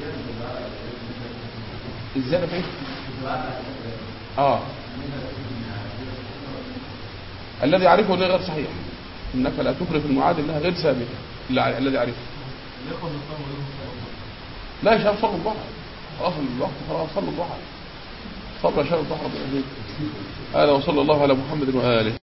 ازاي فين؟ اه الذي عرفه انه غير صحيح، انك لا تكرف المعاد انها غير ثابته، لا الذي عرفه. لا يا شباب صلوا الضحى، خلاص الوقت خلاص، صلوا الضحى، صلوا يا شباب الضحى. هذا وصلى الله على محمد وآله.